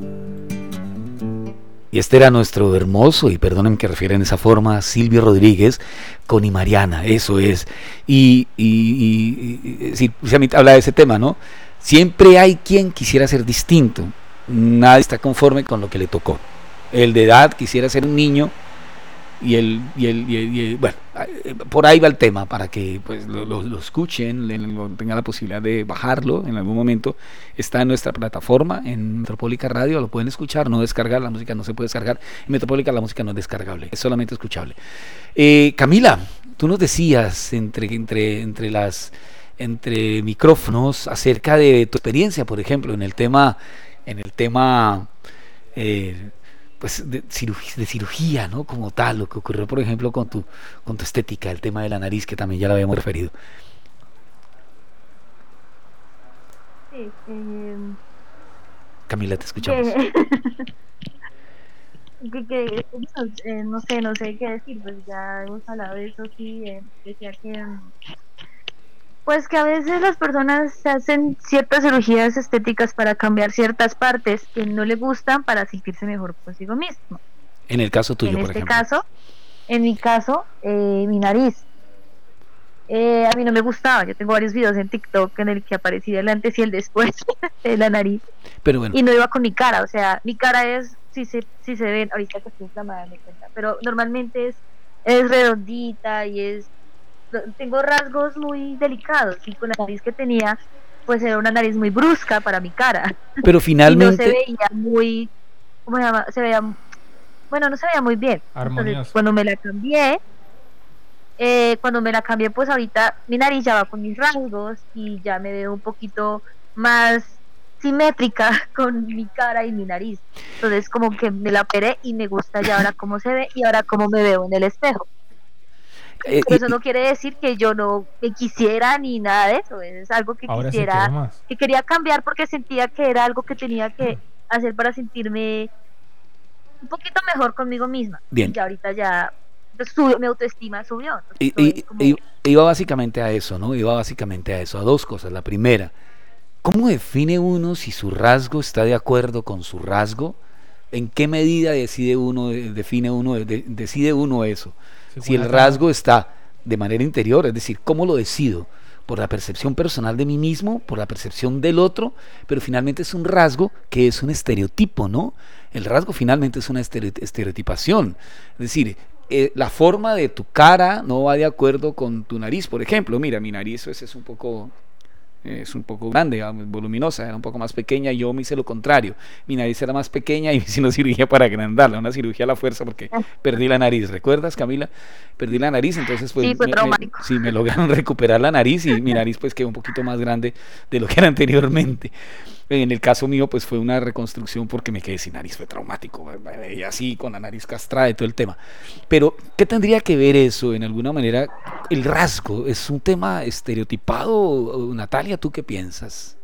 Y este era nuestro hermoso, y perdonen que refiera en esa forma, Silvio Rodríguez con Y Mariana, eso es. Y, y, y, y sí, precisamente habla de ese tema, ¿no? Siempre hay quien quisiera ser distinto, nadie está conforme con lo que le tocó. El de edad quisiera ser un niño, y el, y el, y el, y el bueno, por ahí va el tema, para que pues lo, lo, lo escuchen, lo, tengan la posibilidad de bajarlo en algún momento. Está en nuestra plataforma, en Metropólica Radio, lo pueden escuchar, no descargar, la música no se puede descargar, en Metropólica la música no es descargable, es solamente escuchable. eh, Camila, tú nos decías entre, entre, entre las entre micrófonos acerca de tu experiencia, por ejemplo, en el tema en el tema eh, pues de cirugía, de cirugía, ¿no? Como tal, lo que ocurrió, por ejemplo, con tu con tu estética, el tema de la nariz, que también ya lo habíamos referido. Sí, eh, Camila, te escuchamos. que, que, eh, no sé, no sé qué decir, pues ya hemos hablado de eso, sí, eh, decía que pues que a veces las personas se hacen ciertas cirugías estéticas para cambiar ciertas partes que no le gustan para sentirse mejor consigo mismo. En el caso tuyo, en por este ejemplo. caso, en mi caso, eh, mi nariz. Eh, a mí no me gustaba. Yo tengo varios videos en TikTok en el que aparecía el antes y el después de la nariz. Pero bueno. Y no iba con mi cara. O sea, mi cara es, si se, si se ven, ahorita que estoy inflamada me cuenta, pero normalmente es, es redondita y es, tengo rasgos muy delicados, y con la nariz que tenía, pues era una nariz muy brusca para mi cara. Pero finalmente. Y no se veía muy, ¿cómo se llama? Se veía, bueno, no se veía muy bien. Armonioso. Entonces, cuando me la cambié, eh, cuando me la cambié, pues ahorita mi nariz ya va con mis rasgos y ya me veo un poquito más simétrica con mi cara y mi nariz. Entonces, como que me la operé y me gusta ya ahora cómo se ve y ahora cómo me veo en el espejo. Eh, Pero y, eso no quiere decir que yo no me quisiera ni nada de eso. Es algo que Ahora sí quisiera, quiero más. que quería cambiar porque sentía que era algo que tenía que hacer para sentirme un poquito mejor conmigo misma. Bien. Y ya ahorita ya subió, mi autoestima subió. y, y, como... y, iba básicamente a eso, ¿no? Iba básicamente a eso, a dos cosas. La primera, ¿cómo define uno si su rasgo está de acuerdo con su rasgo? ¿En qué medida decide uno, define uno, de, decide uno eso? Si el rasgo está de manera interior, es decir, ¿cómo lo decido? Por la percepción personal de mí mismo, por la percepción del otro, pero finalmente es un rasgo que es un estereotipo, ¿no? El rasgo finalmente es una estereotipación, es decir, eh, la forma de tu cara no va de acuerdo con tu nariz, por ejemplo. Mira, mi nariz pues, es un poco... es un poco grande, voluminosa, era un poco más pequeña, y yo me hice lo contrario, mi nariz era más pequeña y me hice una cirugía para agrandarla, una cirugía a la fuerza porque perdí la nariz, ¿recuerdas, Camila? Perdí la nariz, entonces pues sí, fue me, traumático. me, sí, me lograron recuperar la nariz y mi nariz pues quedó un poquito más grande de lo que era anteriormente. En el caso mío pues fue una reconstrucción porque me quedé sin nariz, fue traumático, y así con la nariz castrada y todo el tema. Pero ¿qué tendría que ver eso en alguna manera? El rasgo es un tema estereotipado, Natalia, ¿tú qué piensas?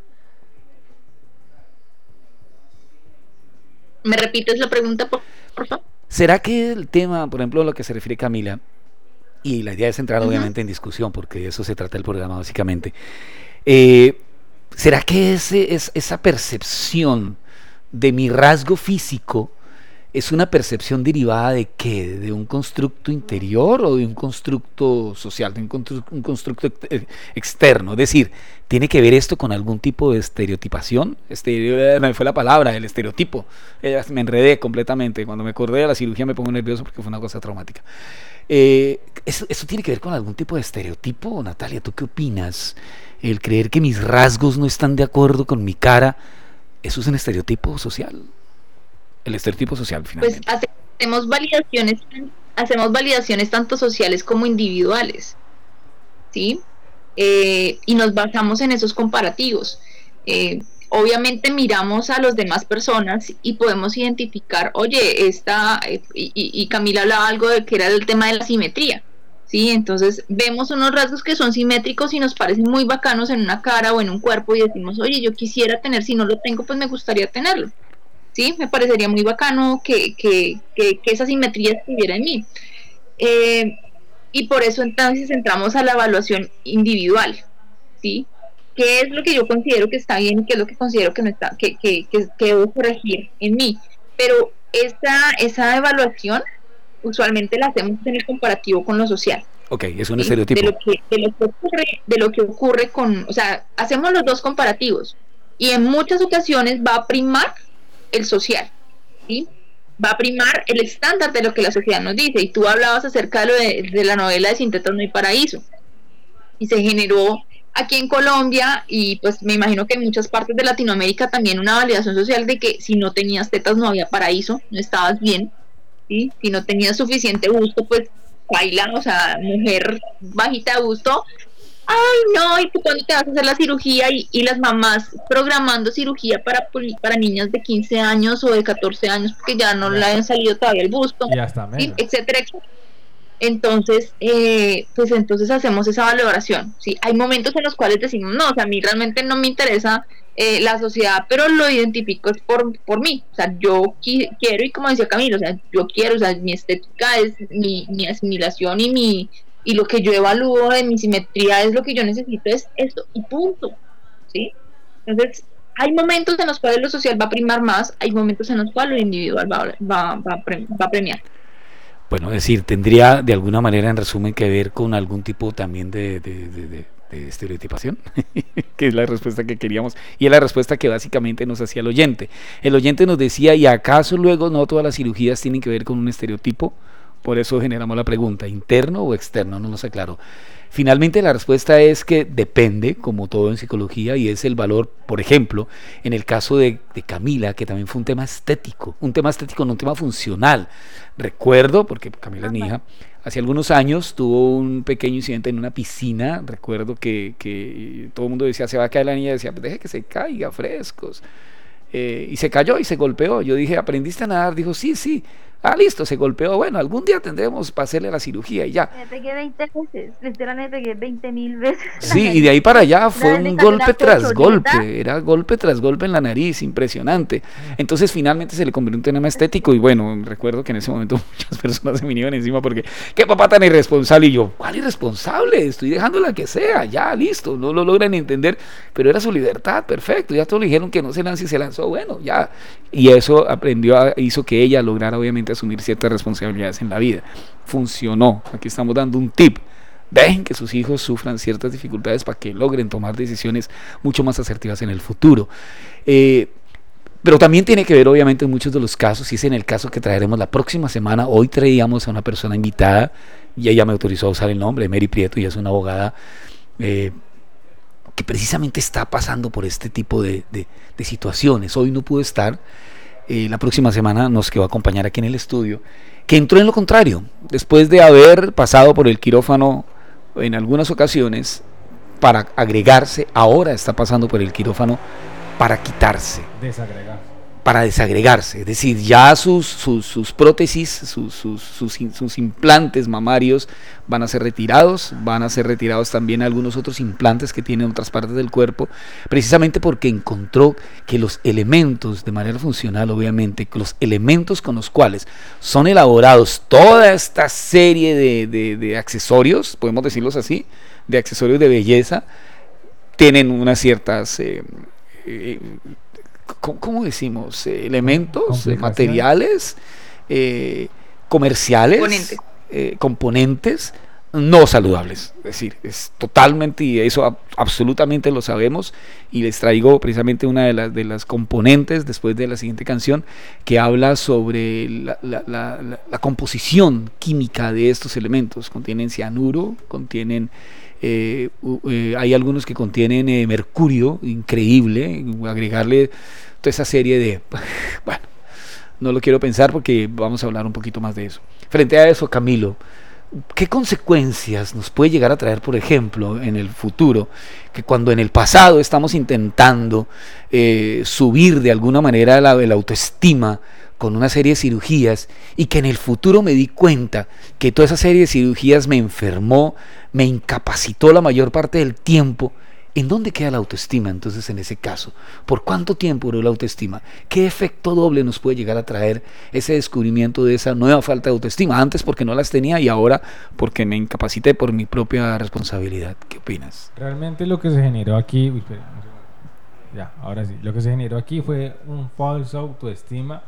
¿Me repites la pregunta, por, por favor? ¿Será que el tema, por ejemplo, a lo que se refiere Camila, y la idea es entrar uh-huh. obviamente en discusión porque de eso se trata el programa básicamente, eh, ¿será que ese, es, esa percepción de mi rasgo físico es una percepción derivada de qué? ¿De un constructo interior o de un constructo social, de un constructo, un constructo ex- externo? Es decir, ¿tiene que ver esto con algún tipo de estereotipación? Este, me fue la palabra, el estereotipo. Eh, me enredé completamente. Cuando me acordé de la cirugía me pongo nervioso porque fue una cosa traumática. Eh, ¿eso, ¿Eso tiene que ver con algún tipo de estereotipo? Natalia, ¿tú qué opinas? El creer que mis rasgos no están de acuerdo con mi cara, ¿eso es un estereotipo social? El estereotipo social, finalmente. Pues hacemos validaciones, hacemos validaciones tanto sociales como individuales, ¿sí? Eh, y nos basamos en esos comparativos. Eh, obviamente miramos a las demás personas y podemos identificar, oye, esta, eh, y, y Camila hablaba algo de que era el tema de la simetría, ¿sí? Entonces vemos unos rasgos que son simétricos y nos parecen muy bacanos en una cara o en un cuerpo y decimos, oye, yo quisiera tener, si no lo tengo, pues me gustaría tenerlo. Sí, me parecería muy bacano que, que, que, que esa simetría estuviera en mí. Eh, y por eso entonces entramos a la evaluación individual, ¿sí? ¿Qué es lo que yo considero que está bien y qué es lo que considero que no está, que, que, que, que debo corregir en mí? Pero esa, esa evaluación usualmente la hacemos en el comparativo con lo social. Ok, es un ¿sí? estereotipo. De lo que, de lo que ocurre, de lo que ocurre con, o sea, hacemos los dos comparativos y en muchas ocasiones va a primar el social, ¿sí? Va a primar el estándar de lo que la sociedad nos dice. Y tú hablabas acerca de, lo de, de la novela de Sin Tetas No Hay Paraíso, y se generó aquí en Colombia y pues me imagino que en muchas partes de Latinoamérica también una validación social de que si no tenías tetas no había paraíso, no estabas bien, ¿sí? Si no tenías suficiente gusto, pues baila, o sea, mujer bajita de gusto, ay no, y tú cuando te vas a hacer la cirugía y, y las mamás programando cirugía para, para niñas de quince años o de catorce años porque ya no le habían salido todavía el busto, y hasta menos. ¿sí? etcétera, etcétera. Entonces, eh, pues entonces hacemos esa valoración, ¿sí? Hay momentos en los cuales decimos, no, o sea, a mí realmente no me interesa eh, la sociedad, pero lo identifico es por, por mí, o sea, yo qui- quiero, y como decía Camilo, o sea, yo quiero, o sea, mi estética es mi, mi asimilación y mi y lo que yo evalúo de mi simetría es lo que yo necesito, es esto, y punto, ¿sí? Entonces, hay momentos en los cuales lo social va a primar más, hay momentos en los cuales lo individual va, va, va, a, pre- va a premiar. Bueno, es decir, tendría de alguna manera en resumen que ver con algún tipo también de, de, de, de, de estereotipación, que es la respuesta que queríamos y es la respuesta que básicamente nos hacía el oyente. El oyente nos decía, ¿y acaso luego no todas las cirugías tienen que ver con un estereotipo? Por eso generamos la pregunta, ¿interno o externo? No nos aclaró. Finalmente la respuesta es que depende, como todo en psicología, y es el valor, por ejemplo, en el caso de, de Camila, que también fue un tema estético, un tema estético, no un tema funcional. Recuerdo, porque Camila es mi hija, hace algunos años tuvo un pequeño incidente en una piscina, recuerdo que, que todo el mundo decía, se va a caer la niña, decía, pues deje que se caiga, frescos. Eh, y se cayó y se golpeó. Yo dije, ¿aprendiste a nadar? Dijo, sí, sí. Ah, listo, se golpeó. Bueno, algún día tendremos para hacerle la cirugía y ya. Me pegué veinte veces, literal me pegué veinte mil veces. Sí, y de ahí para allá fue un golpe tras colchoneta. golpe, era golpe tras golpe en la nariz, impresionante. Entonces finalmente se le convirtió en un tema estético y bueno, recuerdo que en ese momento muchas personas se vinieron encima porque, ¿qué papá tan irresponsable? Y yo, ¿cuál irresponsable? Estoy dejándola que sea, ya, listo, no lo logran entender, pero era su libertad, perfecto, ya todos le dijeron que no se lance y se lanzó, bueno, ya. Y eso aprendió, a, hizo que ella lograra obviamente asumir ciertas responsabilidades en la vida. Funcionó. Aquí estamos dando un tip. Dejen que sus hijos sufran ciertas dificultades para que logren tomar decisiones mucho más asertivas en el futuro. Eh, pero también tiene que ver obviamente en muchos de los casos, y es en el caso que traeremos la próxima semana. Hoy traíamos a una persona invitada y ella me autorizó a usar el nombre, Mary Prieto, y es una abogada eh, que precisamente está pasando por este tipo de, de, de situaciones. Hoy no pudo estar. Eh, la próxima semana nos que va a acompañar aquí en el estudio, que entró en lo contrario, después de haber pasado por el quirófano en algunas ocasiones para agregarse, ahora está pasando por el quirófano para quitarse, Desagregar. para desagregarse, es decir, ya sus, sus, sus prótesis, sus, sus, sus, sus implantes mamarios van a ser retirados, van a ser retirados también algunos otros implantes que tienen otras partes del cuerpo, precisamente porque encontró que los elementos, de manera funcional obviamente, que los elementos con los cuales son elaborados toda esta serie de, de, de accesorios, podemos decirlos así, de accesorios de belleza, tienen unas ciertas... Eh, eh, ¿cómo decimos? Eh, elementos, eh, materiales, eh, comerciales, Componentes. eh, componentes no saludables. Es decir, es totalmente, y eso a, absolutamente lo sabemos, y les traigo precisamente una de las, de las componentes después de la siguiente canción que habla sobre la, la, la, la, la composición química de estos elementos. Contienen cianuro, contienen... Eh, eh, hay algunos que contienen eh, mercurio, increíble, agregarle toda esa serie de... Bueno, no lo quiero pensar porque vamos a hablar un poquito más de eso. Frente a eso, Camilo, ¿qué consecuencias nos puede llegar a traer, por ejemplo, en el futuro, que cuando en el pasado estamos intentando eh, subir de alguna manera la, la autoestima con una serie de cirugías, y que en el futuro me di cuenta que toda esa serie de cirugías me enfermó, me incapacitó la mayor parte del tiempo? ¿En dónde queda la autoestima entonces en ese caso? ¿Por cuánto tiempo duró la autoestima? ¿Qué efecto doble nos puede llegar a traer ese descubrimiento de esa nueva falta de autoestima? Antes porque no las tenía y ahora porque me incapacité por mi propia responsabilidad. ¿Qué opinas? Realmente lo que se generó aquí, uy, espera, un segundo. Ya, ahora sí, lo que se generó aquí fue un falso autoestima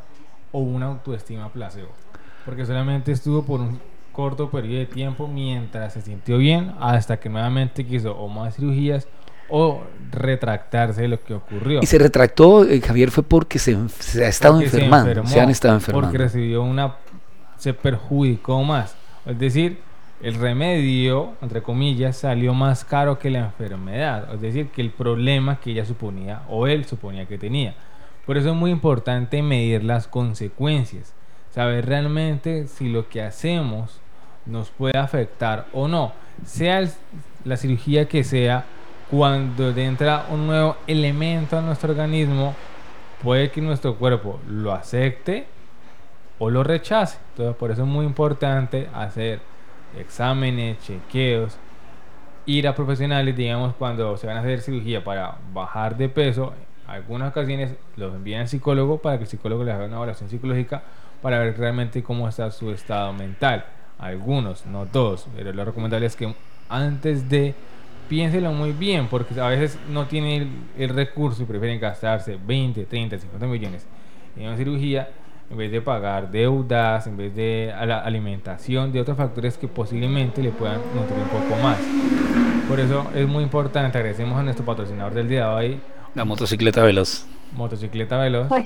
o una autoestima placebo, porque solamente estuvo por un corto periodo de tiempo mientras se sintió bien, hasta que nuevamente quiso o más cirugías o retractarse de lo que ocurrió. Y se retractó, eh, Javier, fue porque se, se ha estado Porque enfermando, se, se, enfermó, han estado enfermando. Porque recibió una, se perjudicó más. Es decir, el remedio, entre comillas, salió más caro que la enfermedad. Es decir, que el problema que ella suponía o él suponía que tenía. Por eso es muy importante medir las consecuencias. Saber realmente si lo que hacemos nos puede afectar o no. Sea el, la cirugía que sea, cuando entra un nuevo elemento a nuestro organismo, puede que nuestro cuerpo lo acepte o lo rechace. Entonces, por eso es muy importante hacer exámenes, chequeos, ir a profesionales. Digamos, cuando se van a hacer cirugía para bajar de peso, en algunas ocasiones los envían al psicólogo para que el psicólogo les haga una evaluación psicológica para ver realmente cómo está su estado mental. Algunos, no todos, pero lo recomendable es que antes de, piénselo muy bien, porque a veces no tienen el, el recurso y prefieren gastarse veinte, treinta, cincuenta millones en una cirugía en vez de pagar deudas, en vez de la alimentación, de otros factores que posiblemente le puedan nutrir un poco más. Por eso es muy importante. Agradecemos a nuestro patrocinador del día de hoy, la motocicleta veloz. Motocicleta Veloz, Ay,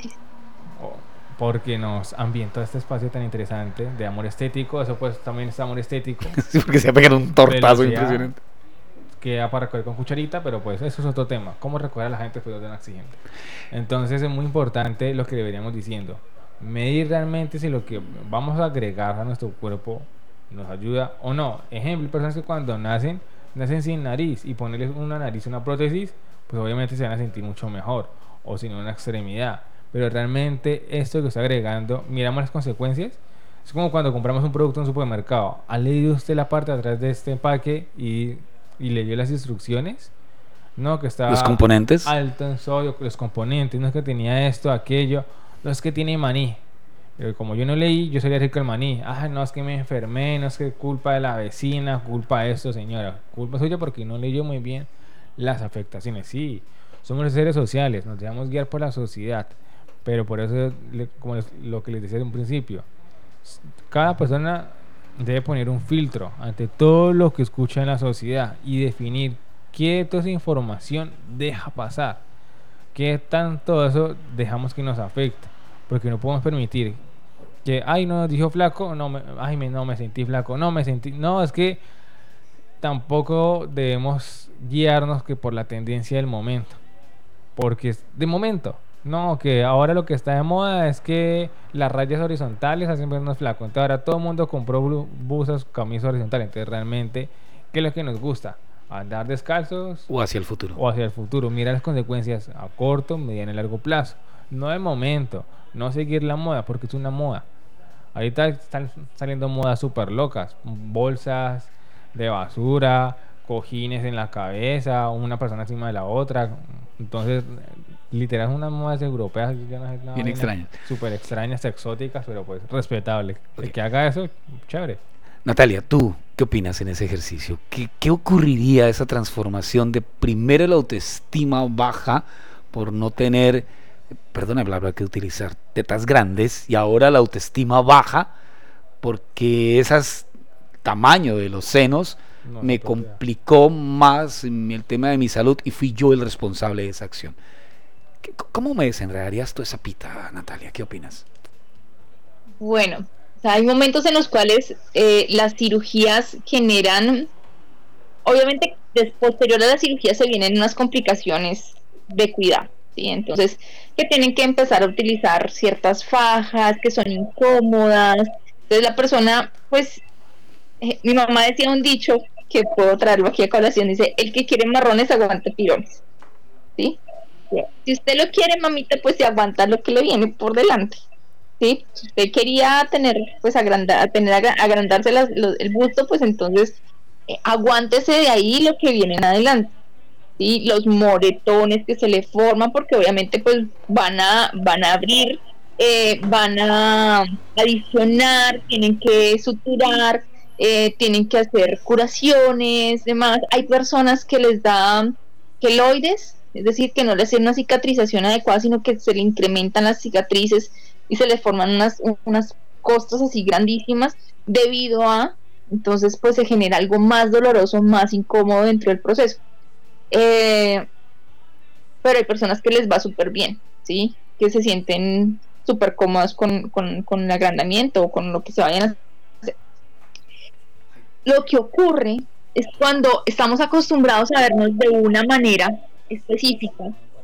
porque nos ambientó este espacio tan interesante de amor estético. Eso pues también es amor estético. Sí, porque se va a pegar un tortazo Velocidad, impresionante. Queda para recoger con cucharita, pero pues eso es otro tema. Cómo recoger a la gente después de un accidente. Entonces es muy importante lo que deberíamos diciendo. Medir realmente si lo que vamos a agregar a nuestro cuerpo nos ayuda o no. Ejemplo, personas que cuando nacen, nacen sin nariz y ponerles una nariz, una prótesis, pues obviamente se van a sentir mucho mejor, o sin una extremidad. Pero realmente esto que está agregando, miramos las consecuencias. Es como cuando compramos un producto en un supermercado. ¿Ha leído usted la parte de atrás de este empaque y, y leyó las instrucciones? No, que está Los componentes. alto en sodio, los componentes, no es que tenía esto, aquello, no es que tiene maní. Pero como yo no leí, yo sería rico el maní. Ah, no, es que me enfermé, no es que culpa de la vecina, culpa de esto, señora. Culpa suya porque no leyó muy bien las afectaciones. Sí, somos seres sociales, nos dejamos guiar por la sociedad. Pero por eso, como les, lo que les decía en un principio, cada persona debe poner un filtro ante todo lo que escucha en la sociedad y definir qué de toda esa información deja pasar, qué tanto eso dejamos que nos afecte, porque no podemos permitir que, ay, no, dijo flaco, no me, ay, me, no me sentí flaco, no me sentí, no, es que tampoco debemos guiarnos que por la tendencia del momento, porque es de momento. No, que ahora lo que está de moda es que las rayas horizontales hacen vernos flacos. Entonces ahora todo el mundo compró blusas, camisas horizontales. Entonces realmente, ¿qué es lo que nos gusta? Andar descalzos O hacia el futuro. o hacia el futuro. Mira las consecuencias a corto, mediano y largo plazo. No de momento. No seguir la moda porque es una moda. Ahorita están saliendo modas súper locas. Bolsas de basura, cojines en la cabeza, una persona encima de la otra. Entonces, literal, unas modas europeas, yo no sé, una Bien vaina extrañas. súper extrañas, exóticas, pero pues respetable. El que haga eso, chévere. Natalia, ¿tú qué opinas en ese ejercicio? ¿Qué, qué ocurriría esa transformación de primero la autoestima baja por no tener, perdona la palabra que utilizar, tetas grandes, y ahora la autoestima baja porque ese tamaño de los senos No me se podría. complicó más en el tema de mi salud y fui yo el responsable de esa acción? ¿Qué- ¿Cómo me desenredarías toda esa pita, Natalia? ¿Qué opinas? Bueno, o sea, hay momentos en los cuales eh, las cirugías generan, obviamente, des- posterior a la cirugía se vienen unas complicaciones de cuidado, ¿sí? Entonces, que tienen que empezar a utilizar ciertas fajas que son incómodas. Entonces, la persona, pues, eh, mi mamá decía un dicho que puedo traerlo aquí a colación, dice, el que quiere marrones aguanta pirones, ¿sí? Si usted lo quiere, mamita, pues se aguanta lo que le viene por delante. ¿Sí? Si usted quería tener, pues agrandar, tener agra- agrandarse las- los- el busto, pues entonces eh, aguántese de ahí lo que viene en adelante. ¿Sí? Los moretones que se le forman, porque obviamente pues van a, van a abrir, eh, van a adicionar, tienen que suturar, eh, tienen que hacer curaciones, demás. Hay personas que les da queloides, es decir, que no le hacen una cicatrización adecuada, sino que se le incrementan las cicatrices, y se les forman unas, unas costas así grandísimas debido a, entonces pues se genera algo más doloroso, más incómodo dentro del proceso. Eh, pero hay personas que les va súper bien, ¿sí? Que se sienten súper cómodas con, con, con el agrandamiento o con lo que se vayan a hacer. Lo que ocurre es cuando estamos acostumbrados a vernos de una manera específica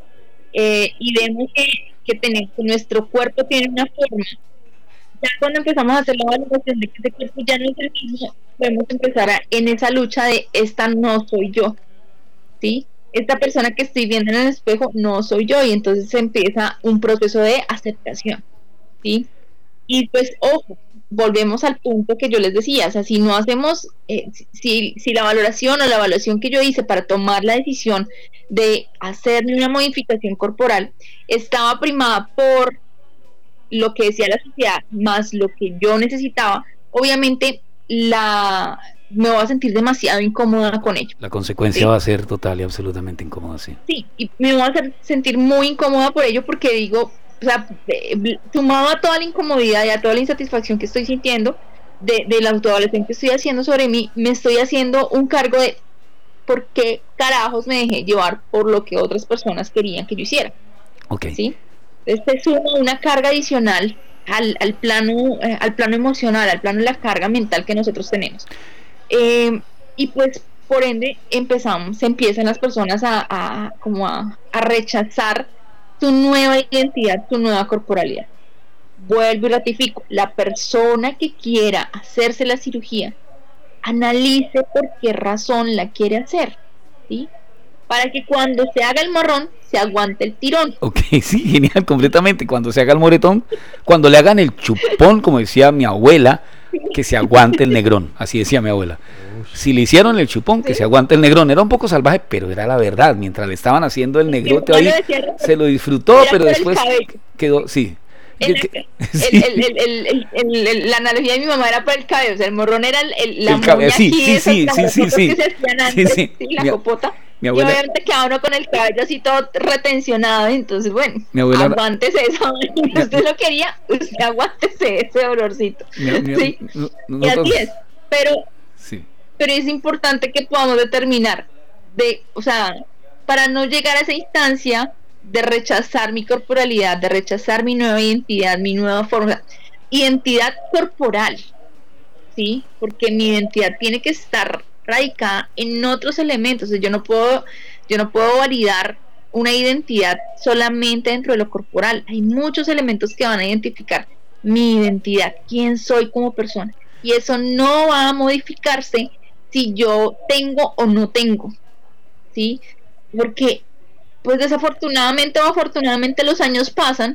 eh, y vemos que, que, tenemos, que nuestro cuerpo tiene una forma. Ya cuando empezamos a hacer la valoración de que ese cuerpo ya no es el mismo, podemos empezar a, en esa lucha de esta no soy yo, ¿sí? Esta persona que estoy viendo en el espejo no soy yo, y entonces se empieza un proceso de aceptación, ¿sí? Y pues, ojo, volvemos al punto que yo les decía, o sea, si no hacemos, eh, si, si la valoración o la evaluación que yo hice para tomar la decisión de hacerme una modificación corporal estaba primada por lo que decía la sociedad más lo que yo necesitaba, obviamente la me voy a sentir demasiado incómoda con ello. La consecuencia ¿sí? va a ser total y absolutamente incómoda, sí. Sí, y me voy a hacer sentir muy incómoda por ello porque digo, o sea, sumado a toda la incomodidad y a toda la insatisfacción que estoy sintiendo de, de la autoevaluación que estoy haciendo sobre mí, me estoy haciendo un cargo de por qué carajos me dejé llevar por lo que otras personas querían que yo hiciera. Ok. ¿Sí? Este suma una carga adicional al, al plano eh, al plano emocional, al plano de la carga mental que nosotros tenemos. Eh, y pues por ende empezamos, se empiezan las personas a, a como a, a rechazar su nueva identidad, su nueva corporalidad. Vuelvo y ratifico, la persona que quiera hacerse la cirugía, analice por qué razón la quiere hacer, ¿sí? Para que cuando se haga el morrón se aguante el tirón. Ok, sí, genial, completamente. Cuando se haga el moretón, cuando le hagan el chupón, como decía mi abuela, que se aguante el negrón, así decía mi abuela. Si le hicieron el chupón, que sí. se aguante el negrón. Era un poco salvaje, pero era la verdad. Mientras le estaban haciendo el negrote ahí, se lo disfrutó, pero después quedó, sí. El, el, el, el, el, el, la analogía de mi mamá era para el cabello, o sea, el morrón era el, el, la el cabello, sí, sí, sí, sí, sí, sí, que se hacían antes, sí, sí. Sí, la mi, copota. Mi abuela, y obviamente quedaba uno con el cabello así todo retencionado, entonces bueno, mi abuela, aguántese eso, si usted lo quería, usted aguántese ese olorcito, mi, mi, sí, no, no, y así no, es, pero, sí. pero es importante que podamos determinar, de, o sea, para no llegar a esa instancia de rechazar mi corporalidad, de rechazar mi nueva identidad, mi nueva forma, identidad corporal, ¿sí? Porque mi identidad tiene que estar radicada en otros elementos. O sea, yo no puedo, yo no puedo validar una identidad solamente dentro de lo corporal. Hay muchos elementos que van a identificar mi identidad, quién soy como persona, y eso no va a modificarse si yo tengo o no tengo, ¿sí? Porque pues desafortunadamente o afortunadamente los años pasan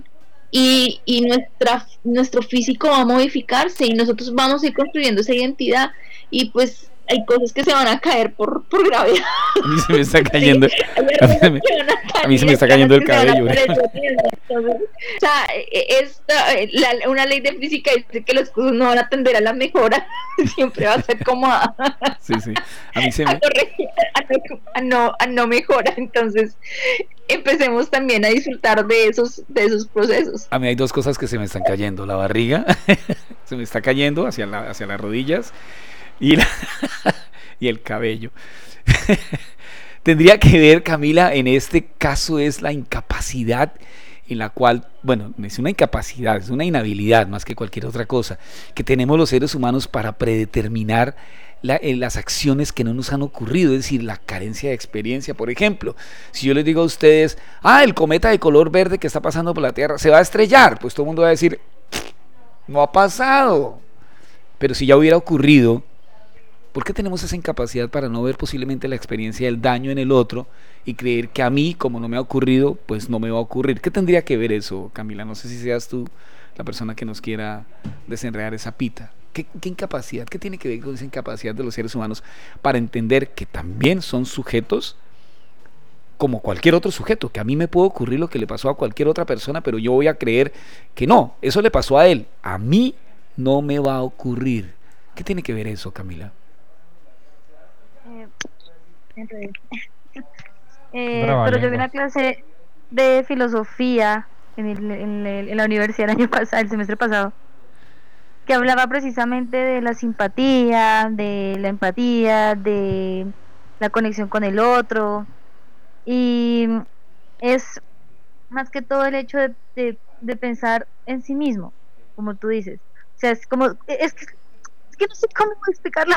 y, y nuestra, nuestro físico va a modificarse y nosotros vamos a ir construyendo esa identidad, y pues hay cosas que se van a caer por, por gravedad. A mí se me está cayendo, sí, a, mí se me, a, a mí se me está cayendo el cabello. Entonces, o sea, esta, la, una ley de física dice que las cosas no van a tender a la mejora, siempre va a ser como a, sí, sí. A, mí se me... a, corregir, a, no, a, no, a no mejora. Entonces empecemos también a disfrutar de esos, de esos procesos. A mí hay dos cosas que se me están cayendo: la barriga se me está cayendo hacia, la, hacia las rodillas, y, la, y el cabello. Tendría que ver, Camila, en este caso es la incapacidad en la cual, bueno, es una incapacidad, es una inhabilidad más que cualquier otra cosa que tenemos los seres humanos para predeterminar la, eh, las acciones que no nos han ocurrido, es decir, la carencia de experiencia. Por ejemplo, si yo les digo a ustedes, ah, el cometa de color verde que está pasando por la Tierra se va a estrellar, pues todo el mundo va a decir, no ha pasado. Pero si ya hubiera ocurrido, ¿por qué tenemos esa incapacidad para no ver posiblemente la experiencia del daño en el otro y creer que a mí, como no me ha ocurrido, pues no me va a ocurrir? ¿Qué tendría que ver eso, Camila? No sé si seas tú la persona que nos quiera desenredar esa pita. ¿Qué, qué incapacidad? ¿Qué tiene que ver con esa incapacidad de los seres humanos para entender que también son sujetos como cualquier otro sujeto? Que a mí me puede ocurrir lo que le pasó a cualquier otra persona, pero yo voy a creer que no, eso le pasó a él, a mí no me va a ocurrir. ¿Qué tiene que ver eso, Camila? Eh, pero yo vi una clase de filosofía en, el- en el- en la universidad el año pasado, el semestre pasado, que hablaba precisamente de la simpatía, de la empatía, de la conexión con el otro, y es más que todo el hecho de, de, de pensar en sí mismo, como tú dices. O sea, es como, es que, es que no sé cómo explicarlo.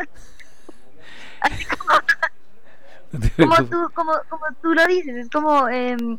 Así como, No te como preocupes. tú, como, como tú lo dices, es como, em,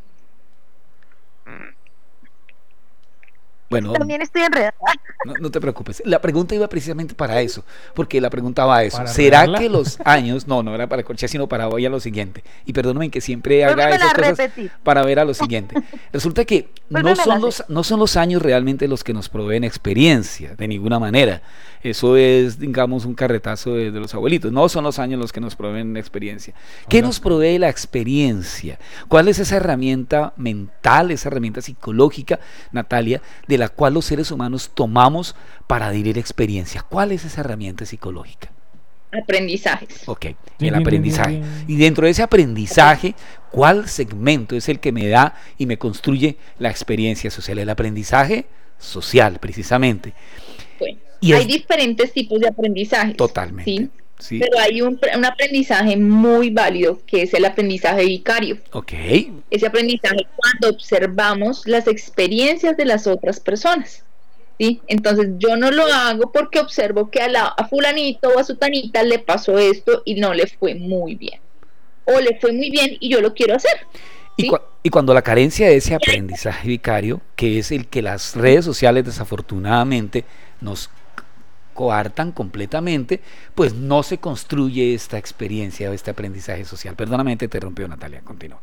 Bueno, también estoy enredada. no, no te preocupes. La pregunta iba precisamente para eso, porque la pregunta va a eso. ¿Para ¿Será regarla? que los años, no, no era para corchar, sino para hoy a lo siguiente? Y perdóname que siempre haga Vuélvemela esas a cosas repetir. para ver a lo siguiente. Resulta que no Vuélvemela a son hacer. los, no son los años realmente los que nos proveen experiencia, de ninguna manera. Eso es, digamos, un carretazo de, de los abuelitos. No son los años los que nos proveen experiencia. ¿Qué Oiga. nos provee la experiencia? ¿Cuál es esa herramienta mental, esa herramienta psicológica, Natalia, de la cual los seres humanos tomamos para adquirir experiencia? ¿Cuál es esa herramienta psicológica? Aprendizajes. Ok, Din, el din, din, aprendizaje. din, din. Y dentro de ese aprendizaje, ¿cuál segmento es el que me da y me construye la experiencia social? El aprendizaje social, precisamente. Bueno, Y hay es diferentes tipos de aprendizajes. totalmente. ¿sí? Sí. Pero hay un, un aprendizaje muy válido que es el aprendizaje vicario. Ok, Ese aprendizaje cuando observamos las experiencias de las otras personas. ¿sí? Entonces yo no lo hago porque observo que a, la, a fulanito o a sutanita le pasó esto y no le fue muy bien. O le fue muy bien y yo lo quiero hacer. y, ¿sí? cua- y cuando la carencia de ese aprendizaje vicario, que es el que las redes sociales desafortunadamente nos coartan completamente, pues no se construye esta experiencia o este aprendizaje social. Perdóname, te interrumpió, Natalia, continúa.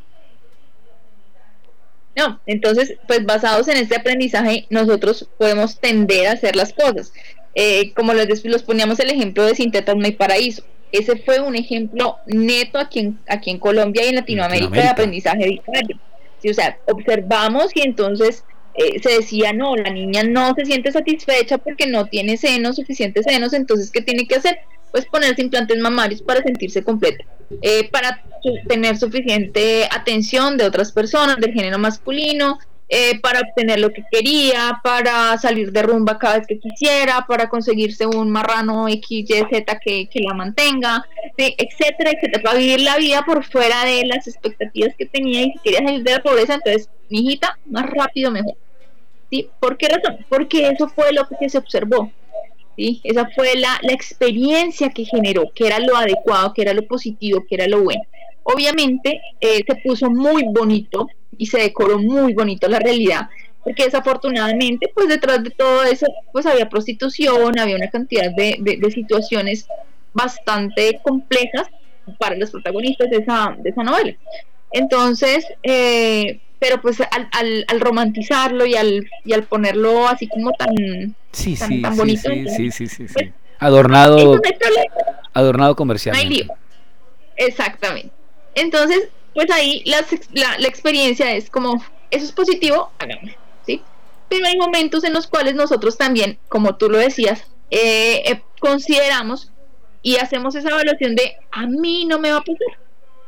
No, entonces, pues basados en este aprendizaje, nosotros podemos tender a hacer las cosas. Eh, como les los poníamos el ejemplo de Sintetas No hay Paraíso. Ese fue un ejemplo neto aquí en, aquí en Colombia y en Latinoamérica, de Latinoamérica. aprendizaje vicario. Sí, o sea, observamos y entonces eh, se decía, no, la niña no se siente satisfecha porque no tiene senos, suficientes senos, entonces, ¿qué tiene que hacer? Pues ponerse implantes mamarios para sentirse completa, eh, para su- tener suficiente atención de otras personas del género masculino, eh, para obtener lo que quería, para salir de rumba cada vez que quisiera, para conseguirse un marrano X, Y, Z que, que la mantenga, sí, etcétera, etcétera, para vivir la vida por fuera de las expectativas que tenía y si quería salir de la pobreza, entonces, mi hijita, más rápido mejor. ¿Sí? ¿Por qué razón? Porque eso fue lo que se observó. ¿Sí? Esa fue la, la experiencia que generó, que era lo adecuado, que era lo positivo, que era lo bueno. Obviamente eh, se puso muy bonito y se decoró muy bonito la realidad, porque desafortunadamente pues detrás de todo eso pues había prostitución, había una cantidad de, de, de situaciones bastante complejas para los protagonistas de esa, de esa novela. Entonces, eh, pero pues al, al, al romantizarlo y al, y al ponerlo así como tan, Sí, tan, sí, tan sí, bonito, sí, entonces, sí, sí, sí, sí. pues, Adornado, eso no hay problema, adornado no hay comercialmente. lío. Exactamente. Entonces, pues ahí las, la, la experiencia es como, eso es positivo, hagámoslo, ¿sí? Pero hay momentos en los cuales nosotros también, como tú lo decías, eh, eh, consideramos y hacemos esa evaluación de, a mí no me va a pasar.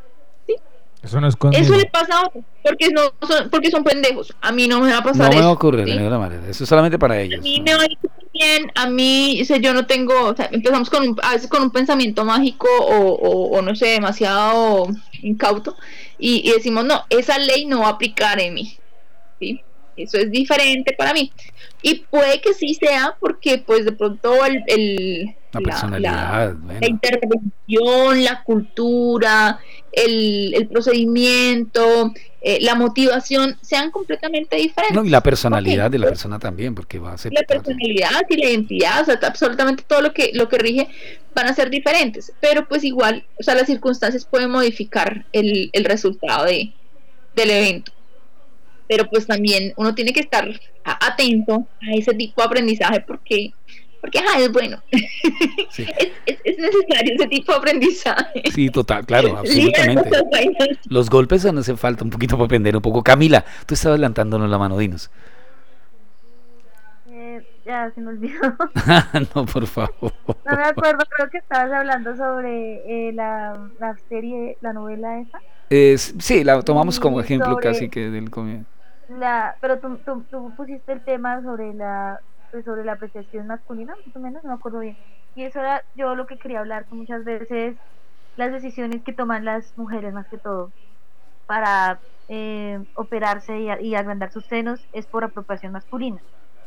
Eso no es conmigo. Eso le pasa a otros, porque, no son, porque son pendejos. A mí no me va a pasar No me eso. va a ocurrir ¿sí? de ninguna manera. Eso es solamente para A ellos. mí ¿no? me va a ir bien, a mí, o sea, yo no tengo, o sea, empezamos con un, a veces con un pensamiento mágico o, o, o no sé, demasiado incauto y, y decimos, no, esa ley no va a aplicar en mí, ¿sí? Eso es diferente para mí. Y puede que sí sea porque pues de pronto el, el La la, personalidad, la, bueno. la intervención, la cultura, el, el procedimiento, eh, la motivación sean completamente diferentes. No, y la personalidad Ok, de la pues, persona también, porque va a la aceptar. personalidad y la identidad, o sea, absolutamente todo lo que lo que rige van a ser diferentes, pero pues igual, o sea, las circunstancias pueden modificar el, el resultado de, del evento. Pero pues también uno tiene que estar a- atento a ese tipo de aprendizaje porque porque ajá, es bueno. Sí. es, es, es necesario ese tipo de aprendizaje. Sí, total, claro, Lidiar con absolutamente. esas vainas. Los golpes nos hace falta un poquito para aprender un poco. Camila, tú estabas levantándonos la mano, dinos. Eh, ya se me olvidó. No, por favor. No me acuerdo, creo que estabas hablando sobre eh, la, la serie, la novela esa. Es- sí, la tomamos como Y ejemplo sobre- casi que del comienzo. la, pero tú, tú, tú pusiste el tema sobre la, pues, sobre la apreciación masculina, más o menos, no me acuerdo bien. Y eso era yo lo que quería hablar, que muchas veces las decisiones que toman las mujeres, más que todo, para eh, operarse y, a- y agrandar sus senos, es por apropiación masculina.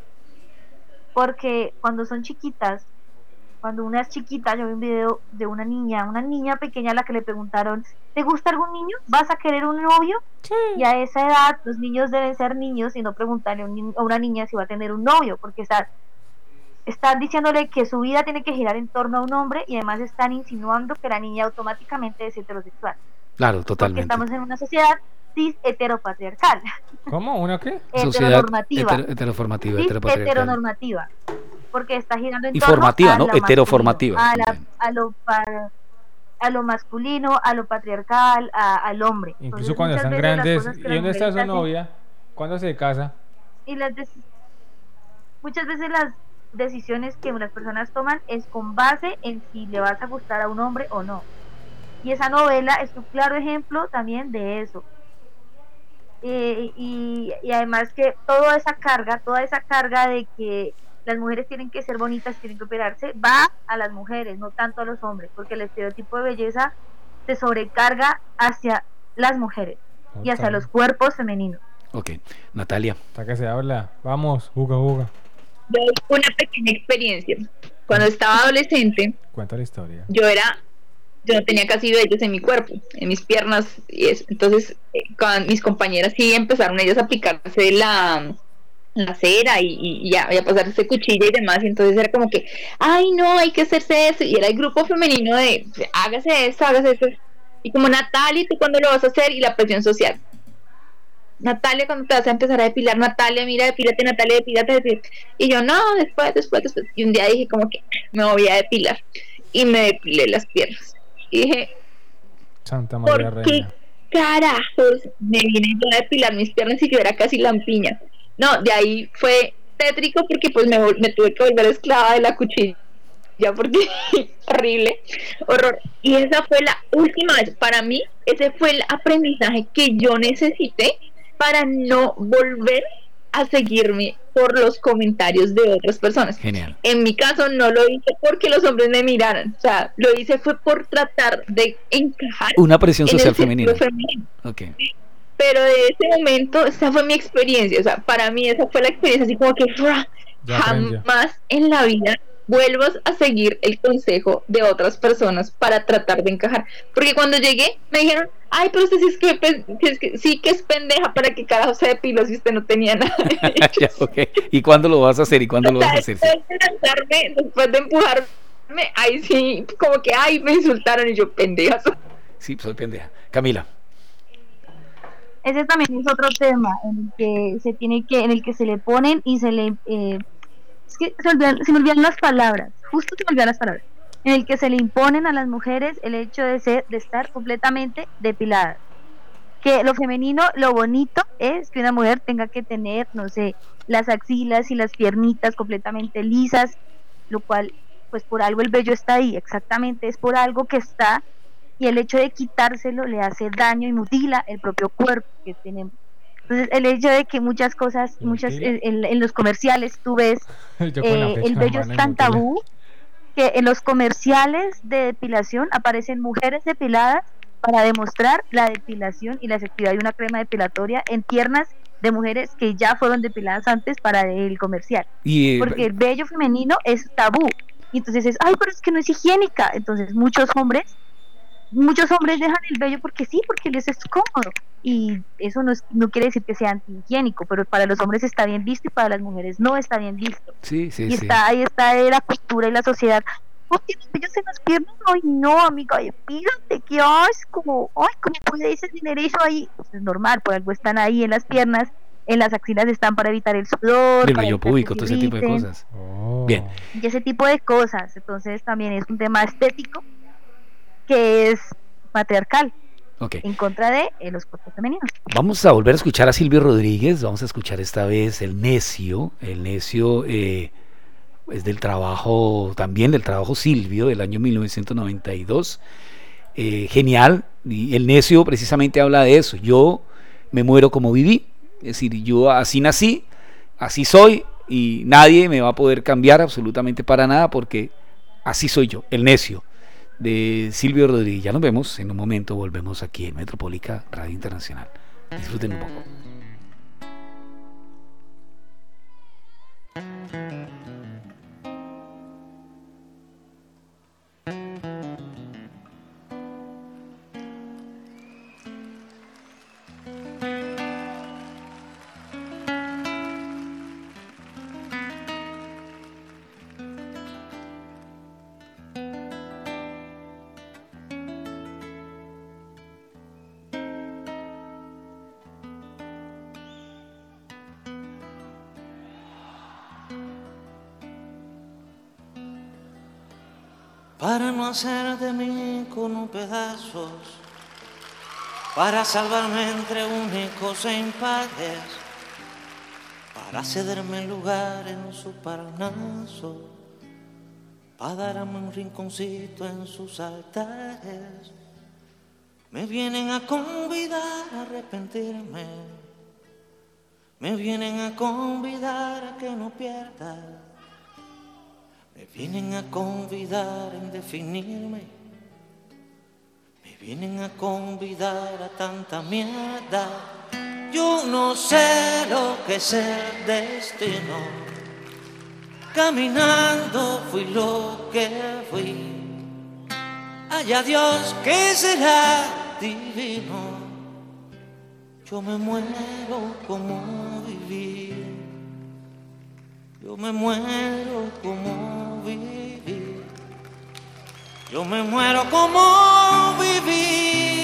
Porque cuando son chiquitas, cuando una es chiquita, yo vi un video de una niña, una niña pequeña a la que le preguntaron, ¿te gusta algún niño? ¿Vas a querer un novio? Y a esa edad los niños deben ser niños y no preguntarle a, un ni- a una niña si va a tener un novio, porque está, están diciéndole que su vida tiene que girar en torno a un hombre y además están insinuando que la niña automáticamente es heterosexual, Claro, porque totalmente. estamos en una sociedad cis heteropatriarcal, ¿Cómo? ¿Una qué? Sociedad heteronormativa, hetero- heteroformativa, cis heteropatriarcal. heteronormativa, porque está girando en Y torno formativa, a ¿no? lo Heteroformativa, masculino, a, la, también. a, lo, pa- a lo masculino, a lo patriarcal, a- al hombre. Incluso Entonces, cuando muchas están veces las grandes. cosas que ¿Y las dónde está mujeres su hacen novia? ¿Cuándo se casa? y las deci- muchas veces las decisiones que las personas toman es con base en si le vas a gustar a un hombre o no. Y esa novela es un claro ejemplo también de eso. Eh, y, y además que toda esa carga, toda esa carga de que las mujeres tienen que ser bonitas, tienen que operarse, va a las mujeres, no tanto a los hombres, porque el estereotipo de belleza se sobrecarga hacia las mujeres y hacia Total. los cuerpos femeninos. Ok, Natalia. Hasta que se habla. Vamos, juga, juga. Yo una pequeña experiencia. Cuando estaba adolescente, Cuenta la historia. yo era, yo no tenía casi vellos en mi cuerpo, en mis piernas y eso. Entonces, eh, con mis compañeras sí empezaron ellas a aplicarse la, la cera y, y, y a, y a pasarse cuchilla y demás. Y entonces era como que, ay no, hay que hacerse eso. Y era el grupo femenino de, hágase eso, hágase eso. Y como Natalia, ¿tú cuándo lo vas a hacer? Y la presión social. Natalia, cuando te vas a empezar a depilar, Natalia, mira, depílate, Natalia, depílate, depílate. Y yo, no, después, después, después. Y un día dije como que me voy a depilar. Y me depilé las piernas. Y dije, Santa María ¿por qué Reina. carajos me vine yo a depilar mis piernas y yo era casi lampiña? No, de ahí fue tétrico porque pues me, vol- me tuve que volver esclava de la cuchilla. Ya porque horrible, horror. Y esa fue la última vez, para mí, ese fue el aprendizaje que yo necesité para no volver a seguirme por los comentarios de otras personas. Genial. En mi caso no lo hice porque los hombres me miraran, o sea, lo hice fue por tratar de encajar Una presión en el social círculo femenina. femenino. Ok. Pero de ese momento, esa fue mi experiencia, o sea, para mí esa fue la experiencia, así como que ¡fra! Ya aprendió. Jamás en la vida vuelvas a seguir el consejo de otras personas para tratar de encajar, porque cuando llegué me dijeron, ay, pero usted sí es que, pe- sí, es que sí que es pendeja, para que carajo se depiló si usted no tenía nada de hecho. Ya, ok. ¿Y cuándo lo vas a hacer? ¿Y cuándo lo O vas sea, a hacer? Sí. después de lanzarme, después de empujarme, ahí sí, como que, ay, me insultaron y yo, pendejas. Sí, soy pendeja. Camila. Ese también es otro tema en el que se tiene que, en el que se le ponen y se le eh, es que se, olvidan- se me olvidan las palabras, justo se me olvidan las palabras, en el que se le imponen a las mujeres el hecho de ser, de estar completamente depiladas. Que lo femenino, lo bonito es que una mujer tenga que tener, no sé, las axilas y las piernitas completamente lisas, lo cual, pues por algo el vello está ahí, exactamente, es por algo que está, y el hecho de quitárselo le hace daño y mutila el propio cuerpo que tenemos. Entonces, el hecho de que muchas cosas, ¿Lo muchas mutila? en, en- en los comerciales tú ves Yo con la eh, flecha el en la vello mano es y tan mutila. tabú que en los comerciales de depilación aparecen mujeres depiladas para demostrar la depilación y la efectividad de una crema depilatoria en piernas de mujeres que ya fueron depiladas antes para el comercial, Y, porque el vello femenino es tabú, y entonces es, ay, pero es que no es higiénica, entonces muchos hombres muchos hombres dejan el vello porque sí, porque les es cómodo, y eso no, es, no quiere decir que sea antihigiénico, pero para los hombres está bien visto y para las mujeres no está bien visto. sí, sí, Y sí. está ahí está la cultura y la sociedad. ¿No tienes vellos en las piernas? Ay, no, amiga, ay, fíjate, qué asco. Ay, ¿cómo puedes tener eso ahí? Pues es normal, por algo están ahí en las piernas, en las axilas están para evitar el sudor, El para vello evitar que púbico, se todo ese tipo de irriten, cosas. Oh. Bien. y ese tipo de cosas. Entonces también es un tema estético que es patriarcal, Ok. en contra de eh, los cuerpos femeninos. Vamos a volver a escuchar a Silvio Rodríguez. Vamos a escuchar esta vez El Necio. El Necio eh, es del trabajo, también del trabajo Silvio, del año mil novecientos noventa y dos. Eh, genial. Y El Necio precisamente habla de eso. Yo me muero como viví. Es decir, yo así nací, así soy, y nadie me va a poder cambiar absolutamente para nada, porque así soy yo, el necio, de Silvio Rodríguez. Ya nos vemos en un momento, volvemos aquí en Metropólica Radio Internacional. Disfruten un poco. Para no hacer de mí con pedazos, para salvarme entre únicos e impares, para cederme lugar en su parnaso, para darme un rinconcito en sus altares. Me vienen a convidar a arrepentirme, me vienen a convidar a que no pierda. Me vienen a convidar en definirme, me vienen a convidar a tanta mierda. Yo no sé lo que es el destino, caminando fui lo que fui. Haya Dios que será divino, yo me muero como viví. Yo me muero como viví, yo me muero como viví.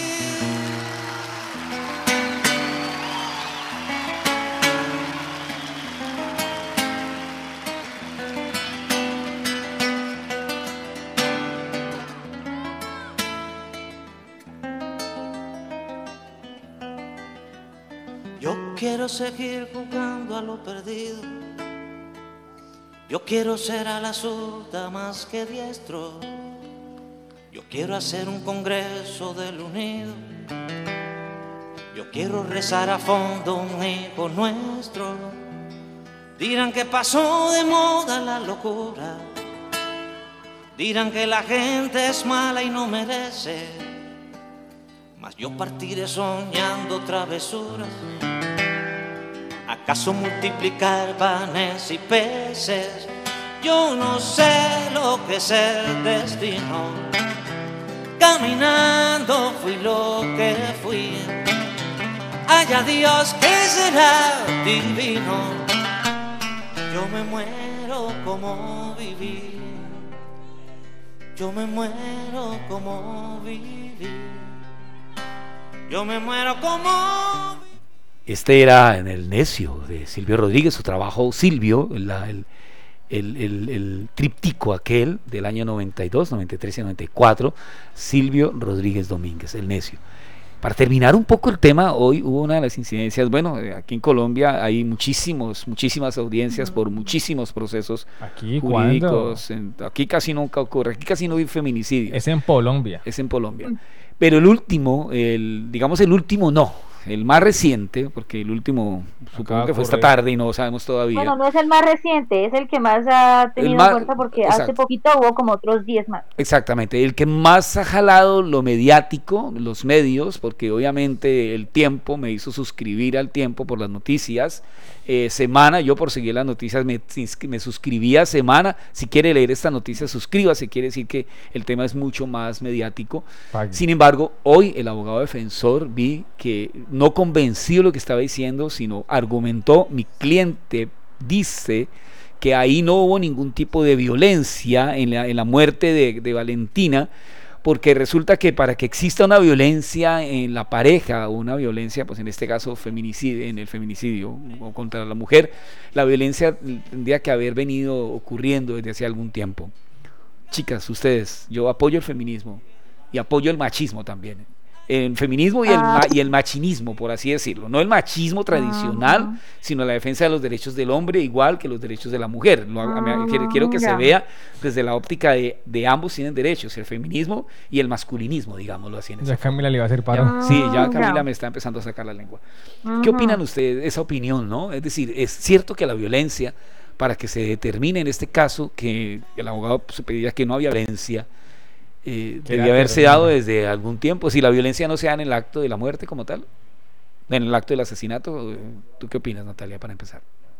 Yo quiero seguir jugando a lo perdido. Yo quiero ser a la zurda más que diestro. Yo quiero hacer un congreso del unido. Yo quiero rezar a fondo un hijo nuestro. Dirán que pasó de moda la locura. Dirán que la gente es mala y no merece. Mas yo partiré soñando travesuras. ¿Acaso multiplicar panes y peces? Yo no sé lo que es el destino. Caminando fui lo que fui. Haya Dios que será divino. Yo me muero como viví. Yo me muero como viví. Yo me muero como viví. Este era en El Necio de Silvio Rodríguez, su trabajo Silvio, la, el, el, el, el tríptico aquel del año noventa y dos, noventa y tres y noventa y cuatro, Silvio Rodríguez Domínguez, El Necio. Para terminar un poco el tema, hoy hubo una de las incidencias, bueno, aquí en Colombia hay muchísimos, muchísimas audiencias por muchísimos procesos ¿Aquí, jurídicos. En, aquí casi nunca ocurre, aquí casi no hay feminicidio. Es en Colombia. Es en Colombia. Pero el último, el, digamos el último no, el más reciente, porque el último supongo que fue esta tarde y no sabemos todavía. Bueno, no es el más reciente, es el que más ha tenido más, fuerza porque exacto. hace poquito hubo como otros diez más. Exactamente, el que más ha jalado lo mediático, los medios, porque obviamente el Tiempo me hizo suscribir al Tiempo por las noticias. Eh, semana, yo por seguir las noticias me, me suscribía Semana. Si quiere leer esta noticia, suscríbase, quiere decir que el tema es mucho más mediático. Pague. Sin embargo, hoy el abogado defensor vi que no convenció lo que estaba diciendo, sino argumentó: mi cliente dice que ahí no hubo ningún tipo de violencia en la, en la muerte de, de Valentina, porque resulta que para que exista una violencia en la pareja, o una violencia, pues en este caso feminicidio, en el feminicidio o contra la mujer, la violencia tendría que haber venido ocurriendo desde hace algún tiempo. Chicas, ustedes, yo apoyo el feminismo y apoyo el machismo también, el feminismo y el, Ah. ma- y el machinismo, por así decirlo, no el machismo tradicional, Ah. sino la defensa de los derechos del hombre igual que los derechos de la mujer. Lo- a- me- quiero, quiero que se ya. vea desde la óptica de, de ambos tienen derechos, el feminismo y el masculinismo, digámoslo así. En ese Ya Camila le va a hacer paro. Ya. Sí, ya Ah, Camila ya. me está empezando a sacar la lengua. ¿Qué Ujú. opinan ustedes de esa opinión, no? Es decir, es cierto que la violencia, para que se determine en este caso que el abogado se pedía que no había violencia, eh, Que debía era haberse terrible. dado desde algún tiempo. Si la violencia no se da en el acto de la muerte como tal, en el acto del asesinato, eh, ¿tú qué opinas, Natalia, para empezar?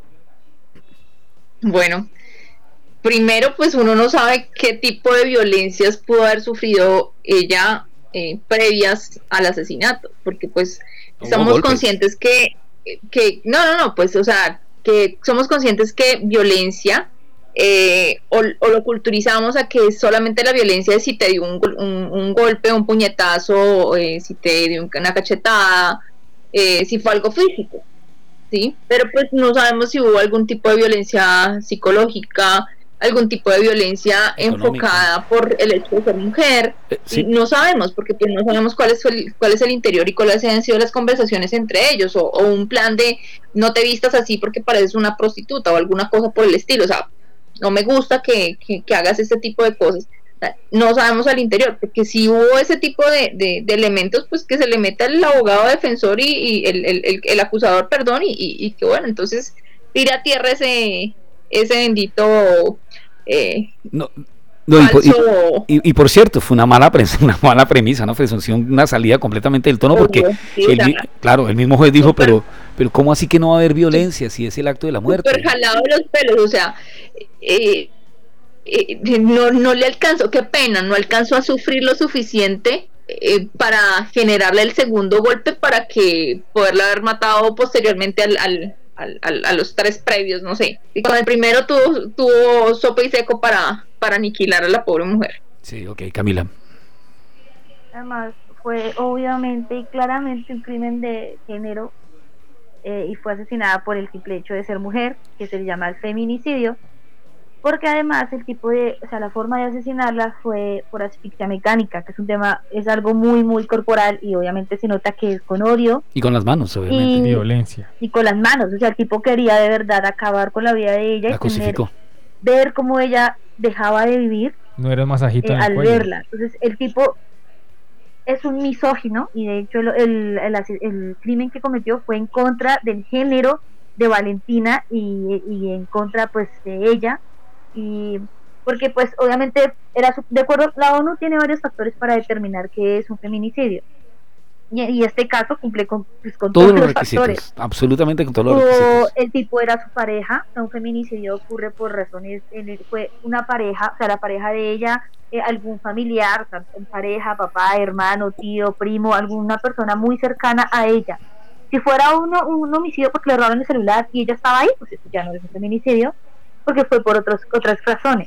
Bueno, primero pues uno no sabe qué tipo de violencias pudo haber sufrido ella eh, previas al asesinato, porque pues Hubo estamos golpes. conscientes que, que, no, no, no, pues o sea, que somos conscientes que violencia eh, o, o lo culturizamos a que solamente la violencia es si te dio un, gol- un, un golpe, un puñetazo, eh, si te dio una cachetada, eh, si fue algo físico. Sí, pero pues no sabemos si hubo algún tipo de violencia psicológica, algún tipo de violencia Económica. enfocada por el hecho de ser mujer. Eh, sí. Y no sabemos, porque pues no sabemos cuál es el, cuál es el interior y cuáles han sido las conversaciones entre ellos, o, o un plan de no te vistas así porque pareces una prostituta o alguna cosa por el estilo. O sea, no me gusta que, que, que hagas ese tipo de cosas. No sabemos al interior, porque si hubo ese tipo de, de, de elementos, pues que se le meta el abogado defensor y, y el, el, el, el acusador, perdón, y, y, y que bueno, entonces tire a tierra ese, ese bendito eh, No, no, y, por- y- falso. y- y por cierto, fue una mala, pres- una mala premisa, ¿no? Fue una salida completamente del tono, porque Sí, el o sea, mi- claro, el mismo juez dijo, súper- pero, pero ¿cómo así que no va a haber violencia si es el acto de la muerte? súper jalado de los pelos, o sea, eh, eh, no, no le alcanzó, qué pena, no alcanzó a sufrir lo suficiente eh, para generarle el segundo golpe para que poderla haber matado posteriormente al, al, al, al- a los tres previos, no sé. Y con el primero tuvo, tuvo sopa y seco para, para aniquilar a la pobre mujer. Sí, ok, Camila. Además, fue obviamente y claramente un crimen de género eh, y fue asesinada por el simple hecho de ser mujer, que se le llama el feminicidio, porque además el tipo de, o sea, la forma de asesinarla fue por asfixia mecánica, que es un tema, es algo muy, muy corporal y obviamente se nota que es con odio Y con las manos, obviamente. y, Violencia. y con las manos, o sea, el tipo quería de verdad acabar con la vida de ella La y tener, cosificó. ver cómo ella dejaba de vivir No era un masajito eh, en el al cuello. verla. Entonces el tipo es un misógino y de hecho el, el, el, ase- el crimen que cometió fue en contra del género de Valentina y, y en contra pues de ella, y porque pues obviamente era su- de acuerdo, la ONU tiene varios factores para determinar qué es un feminicidio y, y este caso cumple con, pues, con Todos todos, los los requisitos, factores. absolutamente con todos los O requisitos. el tipo era su pareja, o sea, un feminicidio ocurre por razones, en el- fue una pareja, o sea, la pareja de ella, eh, algún familiar, o sea, pareja, papá, hermano, tío, primo, alguna persona muy cercana a ella. Si fuera uno, un homicidio porque le robaron el celular y ella estaba ahí, pues eso ya no es un feminicidio, porque fue por otros, otras razones.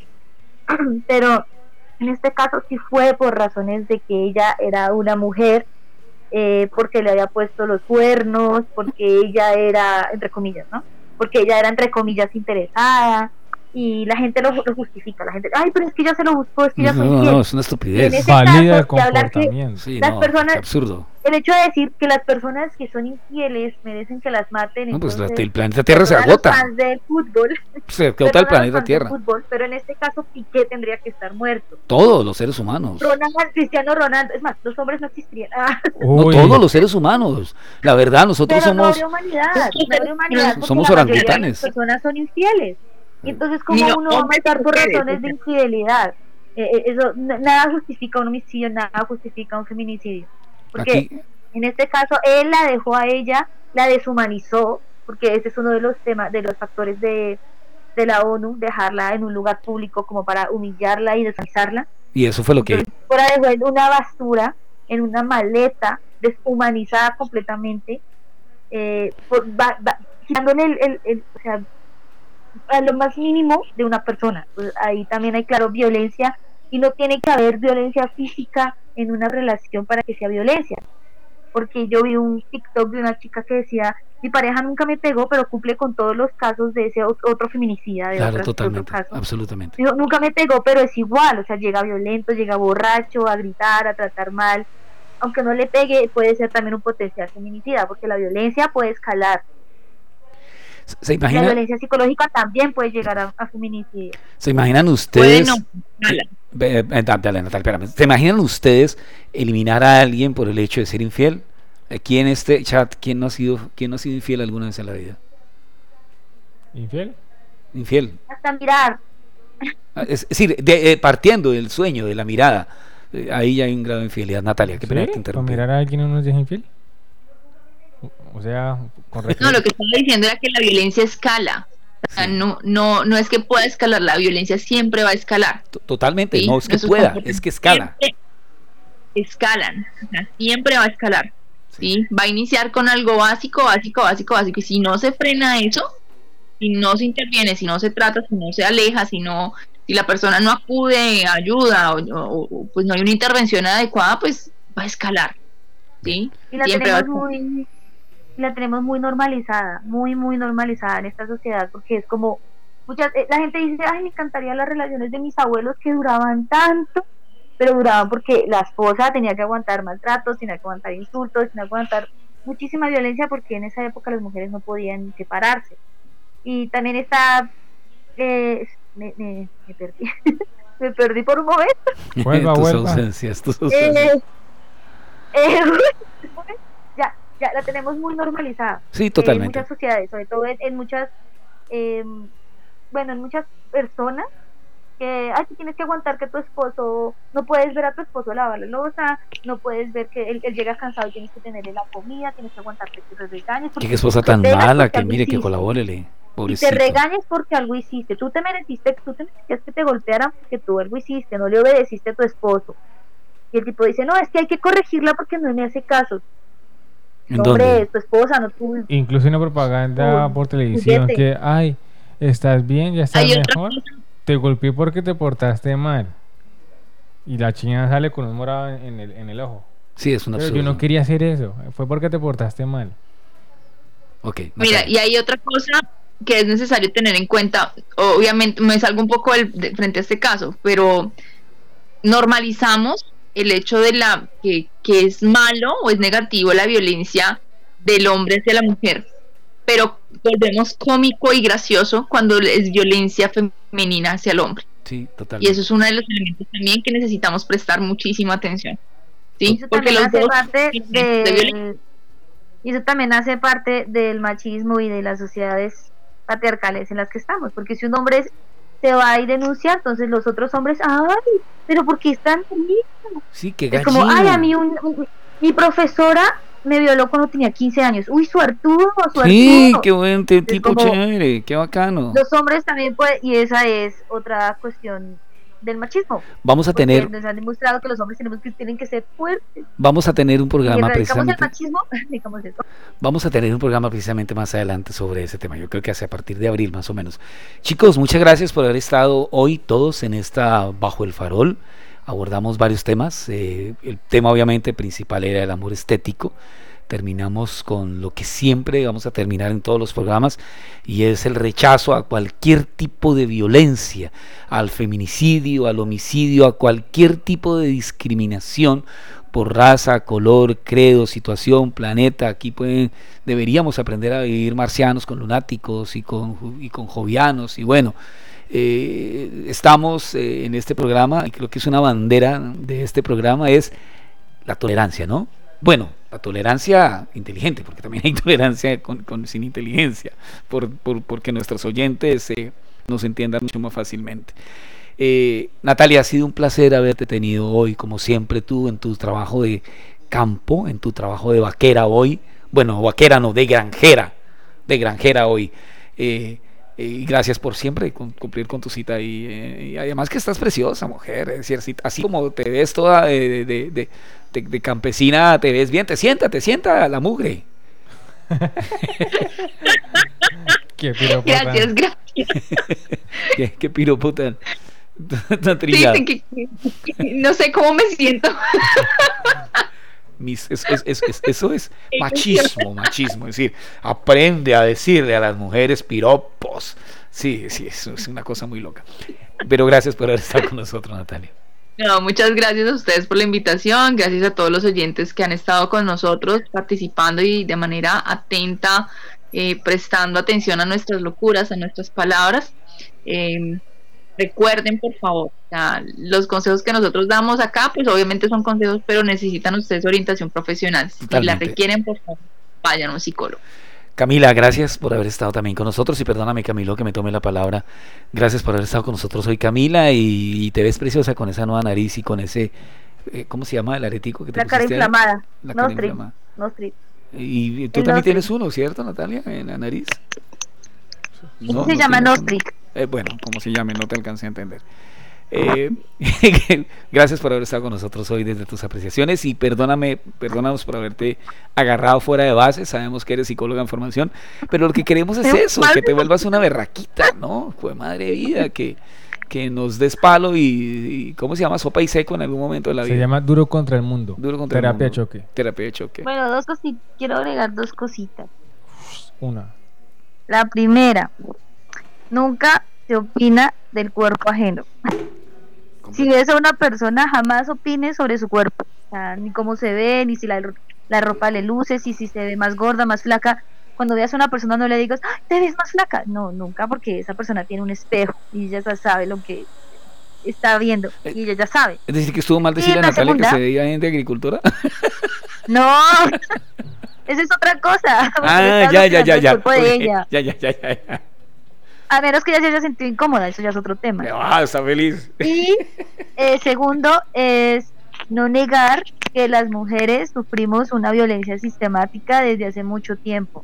Pero en este caso sí fue por razones de que ella era una mujer, eh, porque le había puesto los cuernos, porque ella era, entre comillas, ¿no? Porque ella era, entre comillas, interesada, y la gente lo, lo justifica, la gente, ay, pero es que ella se lo buscó, es que ella No, fue no, infiel. no, es una En estupidez. ese Valida el caso, de hablar que- comportamiento. Sí, las no, personas- qué absurdo. El hecho de decir que las personas que son infieles merecen que las maten, No, pues la- entonces, el planeta Tierra se perdonan a los agota. fans del fútbol, Se agota el perdonan a los planeta fans del Tierra. fútbol, pero en este caso Piqué tendría que estar muerto. Todos los seres humanos. Ronaldo, Cristiano Ronaldo, es más, los hombres no existirían. Ah, No Uy, todos los seres humanos. La verdad, nosotros pero no somos. habría humanidad, no habría humanidad porque Somos la mayoría de orangutanes. las personas son infieles. Y entonces, ¿cómo Ni uno va a hombres matar ni por mujeres, razones o de sea. infidelidad? Eh, eh, eso, n- nada justifica un homicidio, nada justifica un feminicidio. Porque Aquí, en este caso, él la dejó a ella, la deshumanizó, porque ese es uno de los temas, de los factores de, de la ONU, dejarla en un lugar público como para humillarla y deshumanizarla. y eso fue lo que. Entonces, fuera dejó en una basura, en una maleta, deshumanizada completamente, eh, por, va, va, quitándole el, el, el- o sea, a lo más mínimo de una persona. Pues ahí también hay, claro, violencia, y no tiene que haber violencia física en una relación para que sea violencia. Porque yo vi un TikTok de una chica que decía, mi pareja nunca me pegó, pero cumple con todos los casos de ese ot- otro feminicida, de, Claro, otras- de otro totalmente. caso. Absolutamente. Digo, nunca me pegó, pero es igual, o sea, llega violento, llega borracho, a gritar, a tratar mal. aunque no le pegue, puede ser también un potencial feminicida, porque la violencia puede escalar. ¿Se imagina? La violencia psicológica también puede llegar a, a feminicidio. ¿Se imaginan ustedes? Bueno, dale. Eh, eh, dale, Natalia, espérame. ¿Se imaginan ustedes eliminar a alguien por el hecho de ser infiel? Aquí en este chat, ¿quién no ha sido, quién no ha sido infiel alguna vez en la vida? ¿Infiel? Infiel. Hasta mirar. Es decir, de, eh, partiendo del sueño, de la mirada, eh, ahí ya hay un grado de infidelidad. Natalia, qué pena ¿Sí? te ¿Con interrumpí. mirar a alguien uno es infiel? O- O sea, con No, refer- lo que estaba diciendo era que la violencia escala. O sea, Sí. no, no, no es que pueda escalar, la violencia siempre va a escalar. T- Totalmente, ¿sí? no es que Nuestros pueda, comportamientos es que escala. siempre escalan, o sea, siempre va a escalar. ¿sí? Va a iniciar con algo básico, básico, básico, básico. Y si no se frena eso, si no se interviene, si no se trata, si no se aleja, si no, si la persona no acude a ayuda o, o- o, pues no hay una intervención adecuada, pues va a escalar. ¿sí? Y la Siempre va a tenemos escalar. muy la tenemos muy normalizada, muy muy normalizada en esta sociedad, porque es como muchas eh, la gente dice, ay, me encantaría las relaciones de mis abuelos que duraban tanto, pero duraban porque la esposa tenía que aguantar maltratos, tenía que aguantar insultos, tenía que aguantar muchísima violencia, porque en esa época las mujeres no podían separarse. Y también está eh, me, me, me perdí me perdí por un momento. Vuelva, tus vuelva. ausencias, tus ausencias. Eh, eh, ya, ya la tenemos muy normalizada. Sí, En totalmente. muchas sociedades, sobre todo en, en muchas, eh, bueno, en muchas personas que, ay, tú tienes que aguantar que tu esposo, no puedes ver a tu esposo lavar la loza, no puedes ver que él, él llega cansado y tienes que tenerle la comida, tienes que aguantar que te regañes. porque Qué esposa te tan pegas mala, porque que algo mire, que hiciste. colabórele. Y te Pobrecito. regañes porque algo hiciste, tú te mereciste, tú te merecías que te golpearan porque tú algo hiciste, no le obedeciste a tu esposo. Y el tipo dice, no, es que hay que corregirla porque no me hace caso. ¿En No, dónde? hombre, tu esposa, no tú. Incluso una propaganda Uy, por televisión juguete. que, ay, ¿estás bien? ¿Ya estás Hay otra mejor? cosa. Te golpeé porque te portaste mal. Y la china sale con un morado en el, en el ojo. Sí, es un Pero absurdo. yo no quería hacer eso. Fue porque te portaste mal. Ok, Mira, Natalia. y hay otra cosa que es necesario tener en cuenta. Obviamente me salgo un poco del- de, frente a este caso, pero normalizamos el hecho de la que, que es malo o es negativo la violencia del hombre hacia la mujer, pero volvemos cómico y gracioso cuando es violencia femenina hacia el hombre. Sí, Y totalmente. eso es uno de los elementos también que necesitamos prestar muchísima atención. Y ¿sí? eso Porque también los hace dos parte elementos de violencia. del y eso también hace parte del machismo y de las sociedades patriarcales en las que estamos, porque si un hombre es- se va y denuncia, entonces los otros hombres, ay, pero ¿por qué están conmigo? Sí, qué Es gallino. como, ay, a mí un, un- mi profesora me violó cuando tenía quince años. Uy, suertudo, suertudo. Sí, qué buen te- Es tipo como- chévere, qué bacano. Los hombres también pueden, y esa es otra cuestión del machismo. Vamos a Porque tener, nos han demostrado que los hombres tenemos que, tienen que ser fuertes. vamos a tener un Y programa erradicamos el precisamente. machismo, erradicamos eso. Vamos a tener un programa precisamente más adelante sobre ese tema. Yo creo que hace a partir de abril más o menos. Chicos, muchas gracias por haber estado hoy todos en esta Bajo el Farol. Abordamos varios temas. Eh, el tema obviamente principal era el amor estético. Terminamos con lo que siempre vamos a terminar en todos los programas, y es el rechazo a cualquier tipo de violencia, al feminicidio, al homicidio, a cualquier tipo de discriminación por raza, color, credo, situación, planeta. Aquí pueden, deberíamos aprender a vivir marcianos con lunáticos y con, y con jovianos, y bueno, eh, estamos eh, en este programa, y creo que es una bandera de este programa, es la tolerancia, ¿no? Bueno, la tolerancia inteligente, porque también hay tolerancia con, con, sin inteligencia, por, por, porque nuestros oyentes eh, nos entiendan mucho más fácilmente. Eh, Natalia, ha sido un placer haberte tenido hoy, como siempre tú, en tu trabajo de campo, en tu trabajo de vaquera hoy. Bueno, vaquera no, de granjera, de granjera hoy. Eh, y gracias por siempre con, cumplir con tu cita, y, eh, y además que estás preciosa, mujer, es decir, así, así como te ves toda de, de, de, de, de campesina, te ves bien, te sienta, te sienta la mugre. Qué piropo Gracias, tan- gracias. qué, qué piropo tan, tan Sí, trillado. que- que- no sé cómo me siento. Mis, es, es, es, es- eso es machismo, machismo, es decir, aprende a decirle a las mujeres piropos. Sí, sí, eso es una cosa muy loca. Pero gracias por haber estado con nosotros, Natalia. No, muchas gracias a ustedes por la invitación, gracias a todos los oyentes que han estado con nosotros participando y de manera atenta, eh, prestando atención a nuestras locuras, a nuestras palabras. Eh, recuerden, por favor, ya, los consejos que nosotros damos acá, pues obviamente son consejos, pero necesitan ustedes orientación profesional. Si la Totalmente. requieren, por favor, vayan a un psicólogo. Camila, gracias por haber estado también con nosotros y perdóname, Camilo, que me tome la palabra. Gracias por haber estado con nosotros hoy, Camila, y, y te ves preciosa con esa nueva nariz y con ese, eh, ¿cómo se llama el aretico que te La cara pusiste ahí? inflamada. La cara Nostri. inflamada. Nostri. Y, y tú El también Nostri. tienes uno, ¿cierto, Natalia, en la nariz? Eso se llama tienes Nostri. uno. Eh, bueno, como se llame, no te alcancé a entender. Eh, gracias por haber estado con nosotros hoy desde tus apreciaciones y perdóname, perdónanos por haberte agarrado fuera de base. Sabemos que eres psicóloga en formación, pero lo que queremos es eso, que te vuelvas una berraquita, ¿no? Pues madre vida, que, que nos des palo y, y ¿cómo se llama? Sopa y seco en algún momento de la vida. Se llama Duro contra el Mundo. Duro contra el Terapia de mundo. choque. Terapia de choque. Bueno, dos cositas. Quiero agregar dos cositas. Una. La primera, nunca se opina del cuerpo ajeno. Si ves a una persona, jamás opines sobre su cuerpo. O sea, ni cómo se ve, ni si la, la ropa le luce, si, si se ve más gorda, más flaca. Cuando veas a una persona no le digas, ¡ay, te ves más flaca! No, nunca, porque esa persona tiene un espejo y ella ya sabe lo que está viendo. Y ella ya sabe. Es decir, que estuvo mal Y decirle a la Natalia segunda- que se veía gente de agricultura. No, esa es otra cosa. porque Ah, estás ya, ya, ya, opinando del ya. cuerpo de Ok, ella. Ya, ya, ya, ya, ya. A menos que ella se haya sentido incómoda, eso ya es otro tema. Ah, está feliz. Y eh, segundo es no negar que las mujeres sufrimos una violencia sistemática desde hace mucho tiempo.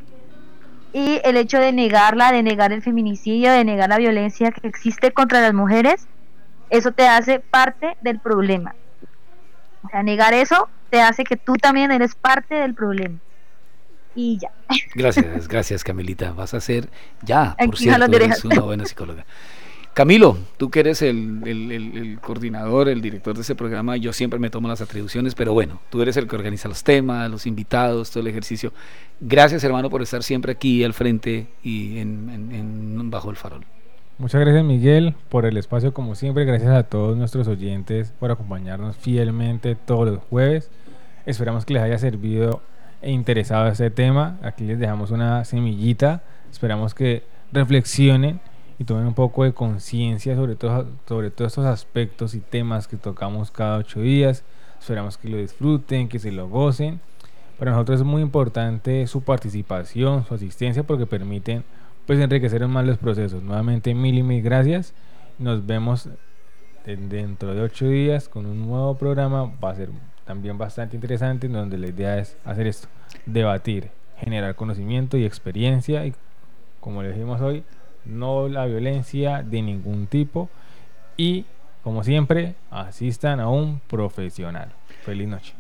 Y el hecho de negarla, de negar el feminicidio, de negar la violencia que existe contra las mujeres, eso te hace parte del problema. O sea, negar eso te hace que tú también eres parte del problema. Y ya. Gracias, gracias Camilita. Vas a ser ya, por Aquí jalo cierto, de eres orejas. una buena psicóloga. Camilo, tú que eres el, el, el, el coordinador, el director de este programa, yo siempre me tomo las atribuciones, pero bueno, tú eres el que organiza los temas, los invitados, todo el ejercicio. Gracias, hermano, por estar siempre aquí al frente y en, en, en Bajo el Farol. Muchas gracias, Miguel, por el espacio como siempre. Gracias a todos nuestros oyentes por acompañarnos fielmente todos los jueves. Esperamos que les haya servido e interesado este tema. Aquí les dejamos una semillita. Esperamos que reflexionen y tomen un poco de conciencia sobre todo, sobre todos estos aspectos y temas que tocamos cada ocho días. Esperamos que lo disfruten, que se lo gocen. Para nosotros es muy importante su participación, su asistencia, porque permiten pues enriquecer más los procesos. Nuevamente mil y mil gracias. Nos vemos dentro de ocho días con un nuevo programa. Va a ser también bastante interesante, en donde la idea es hacer esto, debatir, generar conocimiento y experiencia, y como le dijimos hoy, no la violencia de ningún tipo, y como siempre asistan a un profesional. Feliz noche.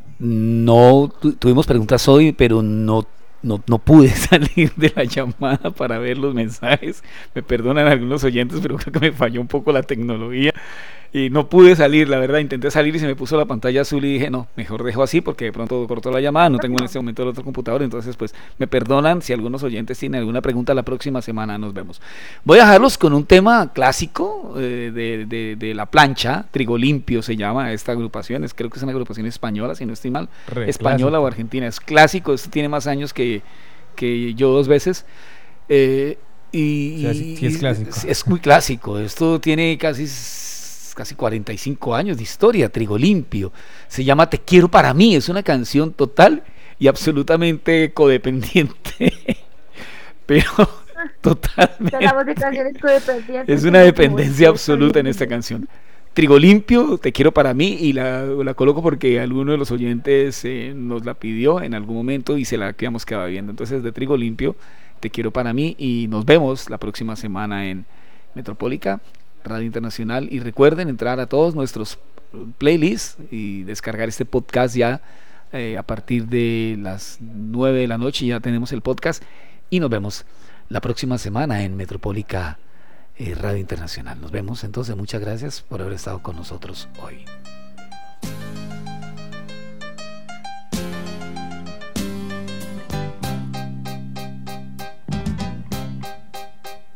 No tu, tuvimos preguntas hoy, pero no No, no pude salir de la llamada para ver los mensajes. Me perdonan algunos oyentes, pero creo que me falló un poco la tecnología y no pude salir, la verdad. Intenté salir y se me puso la pantalla azul y dije, no, mejor dejo así porque de pronto cortó la llamada. No tengo en este momento el otro computador, entonces pues me perdonan si algunos oyentes tienen alguna pregunta. La próxima semana nos vemos. Voy a dejarlos con un tema clásico eh, de, de, de La Plancha. Trigo Limpio se llama esta agrupación. Es, creo que es una agrupación española, si no estoy mal. Re Española clásico. o argentina. Es clásico, esto tiene más años que, que yo dos veces. Eh, y, O sea, sí- sí es clásico. Es, es muy clásico. Esto tiene casi, casi cuarenta y cinco años de historia. Trigo Limpio. Se llama Te Quiero Para Mí. Es una canción total y absolutamente codependiente. Pero totalmente. Hablamos de canciones codependientes. Es una dependencia absoluta en esta canción. Trigo Limpio, Te Quiero Para Mí, y la, la coloco porque alguno de los oyentes eh, nos la pidió en algún momento y se la habíamos quedado viendo. Entonces, de Trigo Limpio, Te Quiero Para Mí, y nos vemos la próxima semana en Metropólica, Radio Internacional. Y recuerden entrar a todos nuestros playlists y descargar este podcast ya eh, a partir de las nueve de la noche. Ya tenemos el podcast y nos vemos la próxima semana en Metropólica eh, Radio Internacional. Nos vemos entonces. Muchas gracias por haber estado con nosotros hoy.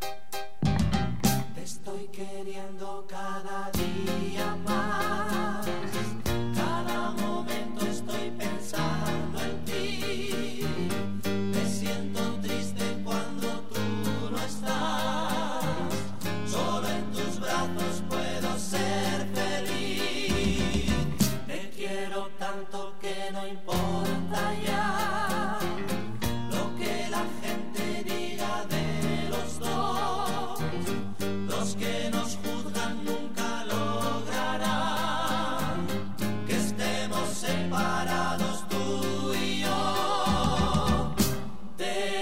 Te estoy queriendo cada día más.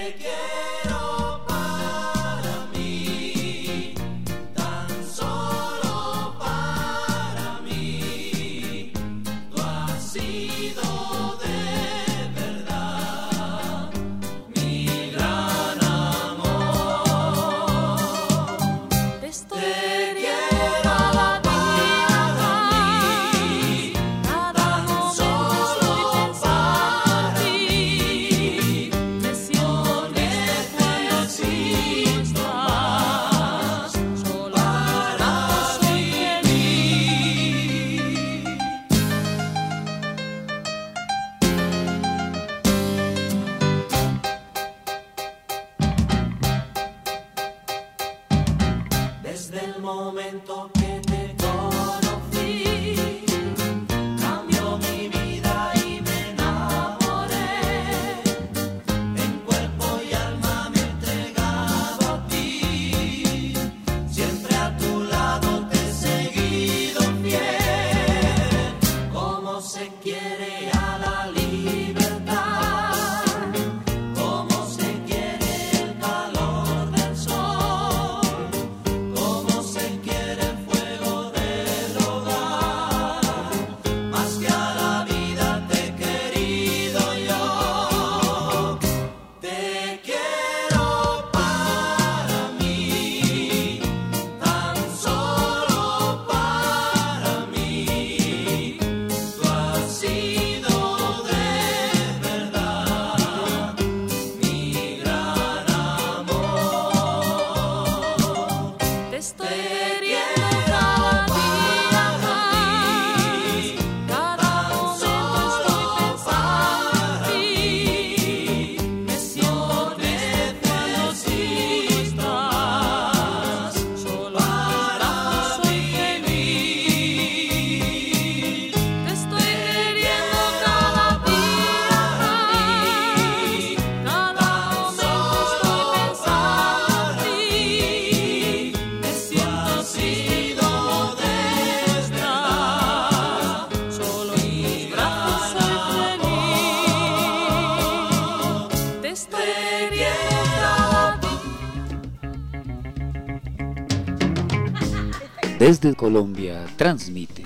Desde Colombia transmite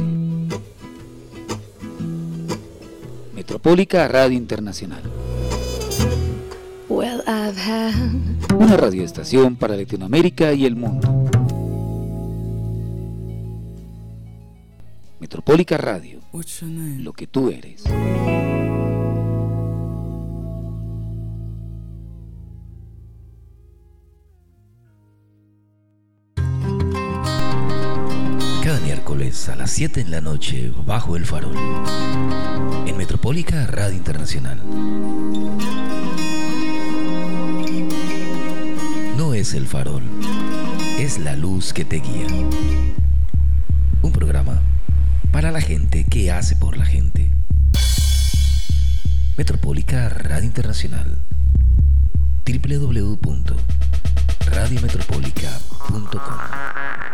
Metropólica Radio Internacional. Well, I've had... Una radioestación para Latinoamérica y el mundo. Metropólica Radio, lo que tú eres. Cada miércoles a las siete en la noche, bajo el farol, en Metropólica Radio Internacional. No es el farol, es la luz que te guía. Un programa para la gente que hace por la gente. Metropólica Radio Internacional. doble u doble u doble u punto radio metropólica punto com